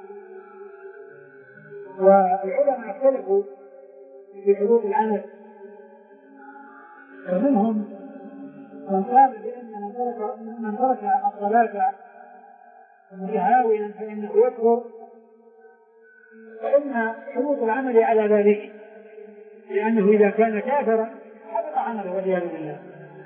والعلماء اختلفوا في حدود العمل، فمنهم من قال بأن من من ترك الصلاة متهاونا فإنه يكفر، فإن شروط العمل على ذلك، لأنه إذا كان كافرا حبط عمله والعياذ بالله.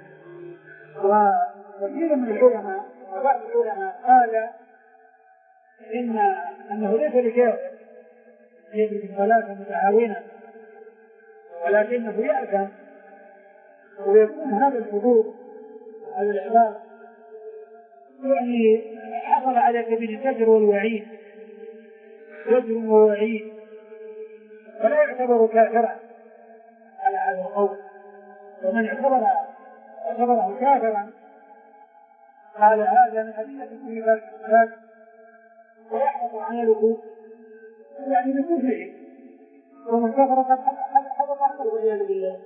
وكثير من العلماء وبعض العلماء قال إن أنه ليس لكافر يدرك الصلاة متهاونا، ولكنه يأثم، ويكون هذا الحضور هذا الإحباط يعني حصل على سبيل الزجر والوعيد، زجر ووعيد، فلا يعتبر كافرا على هذا القول. ومن اعتبر اعتبره كافرا قال هذا من أدلة كل ذلك ويحبط عمله يعني بكفره، ومن كفر قد حبط عمله والعياذ بالله.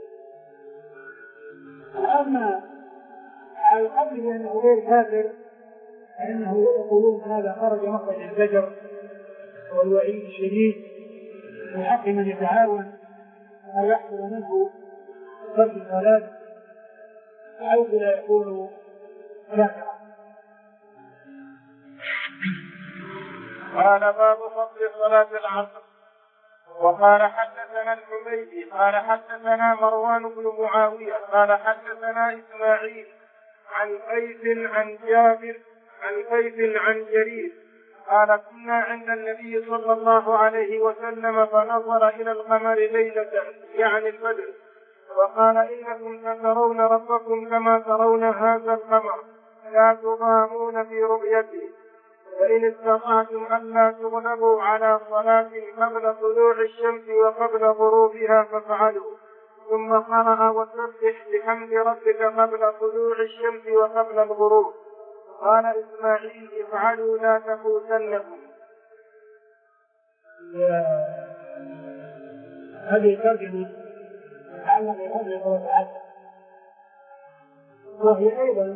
أما على القول بأنه غير كافر فإنه يقولون هذا خرج مخرج الزجر والوعيد الشديد في حق من يتعاون أو يحصل منه ترك الصلاة حيث لا يكون كافرا. قال باب فضل صلاة العصر. وقال حدثنا الحميدي قال حدثنا مروان بن معاوية قال حدثنا إسماعيل عن قيس عن جابر عن قيس عن جرير قال كنا عند النبي صلى الله عليه وسلم فنظر إلى القمر ليلة يعني البدر وقال إنكم سترون ربكم كما ترون هذا القمر لا تضامون في رؤيته، فإن استطعتم ألا تغلبوا على صلاة قبل طلوع الشمس وقبل غروبها فافعلوا. ثم قرأ وسبح بحمد ربك قبل طلوع الشمس وقبل الغروب. قال إسماعيل افعلوا لا تفوتنكم. هذه ترجمة تتعلق بفضل صلاة العصر، وهي أيضا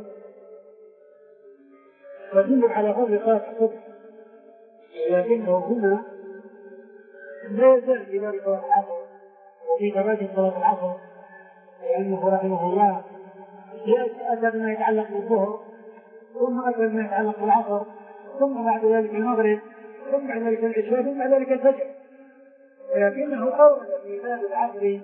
تدل على فضل صلاة الصبح، لكنه هنا لا يزال في باب صلاة العصر وفي تبادل صلاة العصر، لأنه رحمه الله أتى بما يتعلق بالظهر، ثم أتى بما يتعلق بالعصر، ثم بعد ذلك المغرب، ثم بعد ذلك العشاء، ثم بعد ذلك الفجر، ولكنه أورد في باب العصر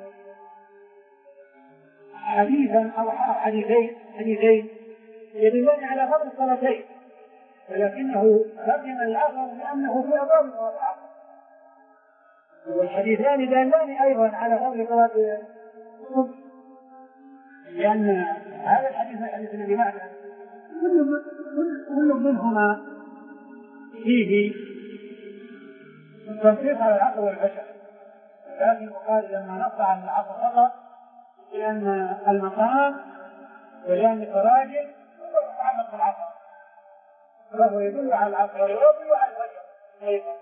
حديثا أو حديثين حديثين يدلان على فضل الصلاتين، ولكنه ترجم العصر لأنه في أبواب صلاة العصر، والحديثان دالان أيضا على فضل صلاة الصبح، لأن هذا الحديث الحديث الذي معنا كل منهما فيه تنصيص على العصر والفجر، لكن البخاري لما نص على العصر فقط لأن المقام ولأن التراجم يتعلق بالعصر، فهو يدل على العصر ويدل على الفجر أيضا.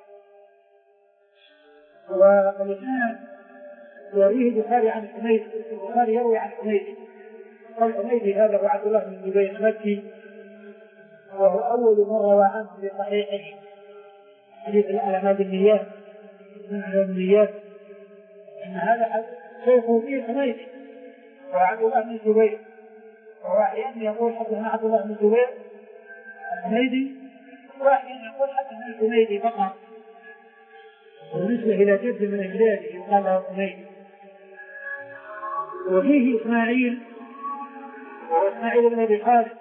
والإسناد يرويه البخاري عن حميد، البخاري يروي عن حميد، قال حميد هذا هو عبد الله بن زبير المكي، وهو أول مرة روى عنه في صحيحه حديث الأعلام بالنيات من النيات، إن هذا شيخه فيه حميد وعبد الله بن زبير، وهو أحيانا يقول حدثنا عبد الله بن زبير الحميدي، وأحيانا يقول حدثنا الحميدي فقط، بالنسبة إلى جد من أجلاله يقال له حميدي. وفيه إسماعيل وإسماعيل بن أبي خالد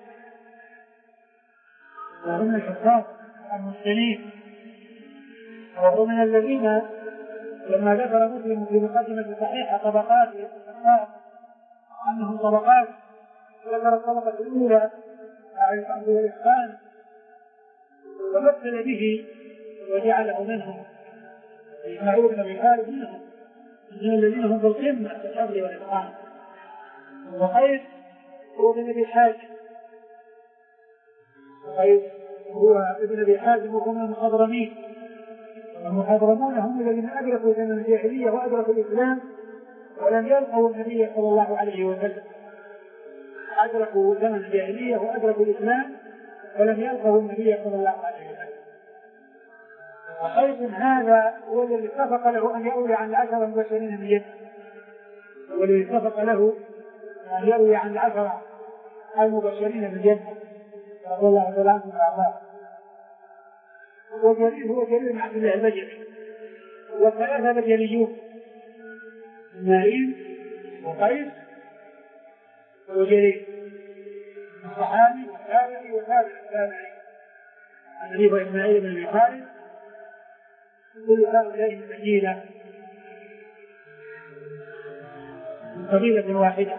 وهو من الحفاظ المسلمين، وهو من الذين لما ذكر مسلم في مقدمة صحيحة طبقات الحفاظ أنهم طبقات، ذكر الطبقة الأولى مع الحمد والإحسان ومثل به وجعله منهم. إسماعيل بن أبي خالد منهم من الذين هم بالقمة في الحمد والإحسان. وقيس هو ابن أبي حازم، قيس هو ابن أبي حازم وهو من المخضرمين، والمخضرمون هم الذين أدركوا زمن الجاهلية وأدركوا الإسلام ولم يلقوا النبي صلى الله عليه وسلم، أدركوا زمن الجاهلية وأدركوا الإسلام ولم يلقوا النبي صلى الله عليه وسلم. وقيس هذا هو الذي اتفق له أن يروي عن العشرة المبشرين بالجنة، هو الذي اتفق له أن يروي عن العشرة المبشرين بالجنة رضي الله تعالى عنهم وأرضاهم. وجرير هو جرير بن عبد الله البجلي، والثلاثة بجليون إسماعيل وقيس وجرير، الصحابي والتابعي وتابع التابعي الذي هو إسماعيل بن أبي خالد. كل هؤلاء من مدينة من قبيلة واحدة.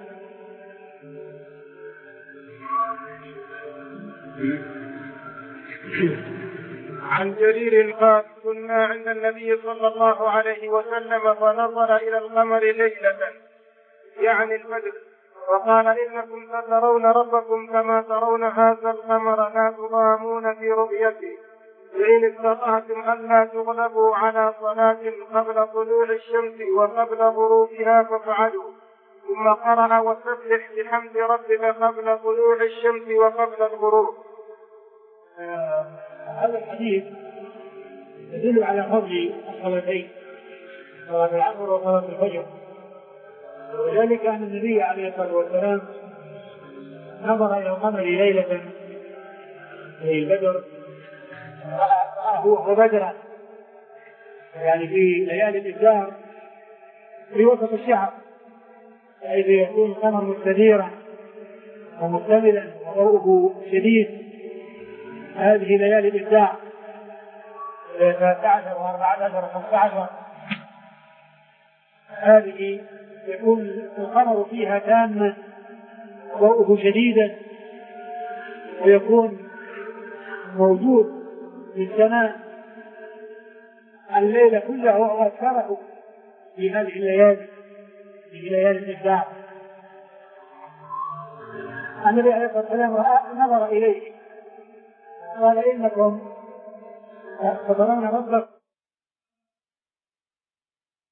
عن جرير قال: كنا عند النبي صلى الله عليه وسلم فنظر إلى القمر ليلة يعني البدر وقال: إنكم سترون ربكم كما ترون هذا القمر لا تضامون في رؤيته، فإن استطعتم ألا تغلبوا على صلاة قبل طلوع الشمس وقبل غروبها فافعلوا. ثم قرأ: وسبح بحمد ربك قبل طلوع الشمس وقبل الغروب. آه هذا الحديث يدل على فضل الصلاتين، صلاة العصر وصلاة الفجر، وذلك أن النبي عليه الصلاة والسلام نظر إلى القمر ليلة في البدر، رآه وهو بدرا، يعني في ليالي الإبدار في وسط الشهر، حيث يكون القمر مستديرا ومكتملا وضوءه شديد. هذه ليالي الإبداع ثلاثة عشر وأربعة عشر وخمسة عشر، هذه يكون القمر فيها تاما وضوءه شديدا، ويكون موجود في السماء الليل كله وأكثره في هذه الليالي في ليالي الإبداع. النبي عليه الصلاة والسلام نظر إليه قال: إنكم سترون ربكم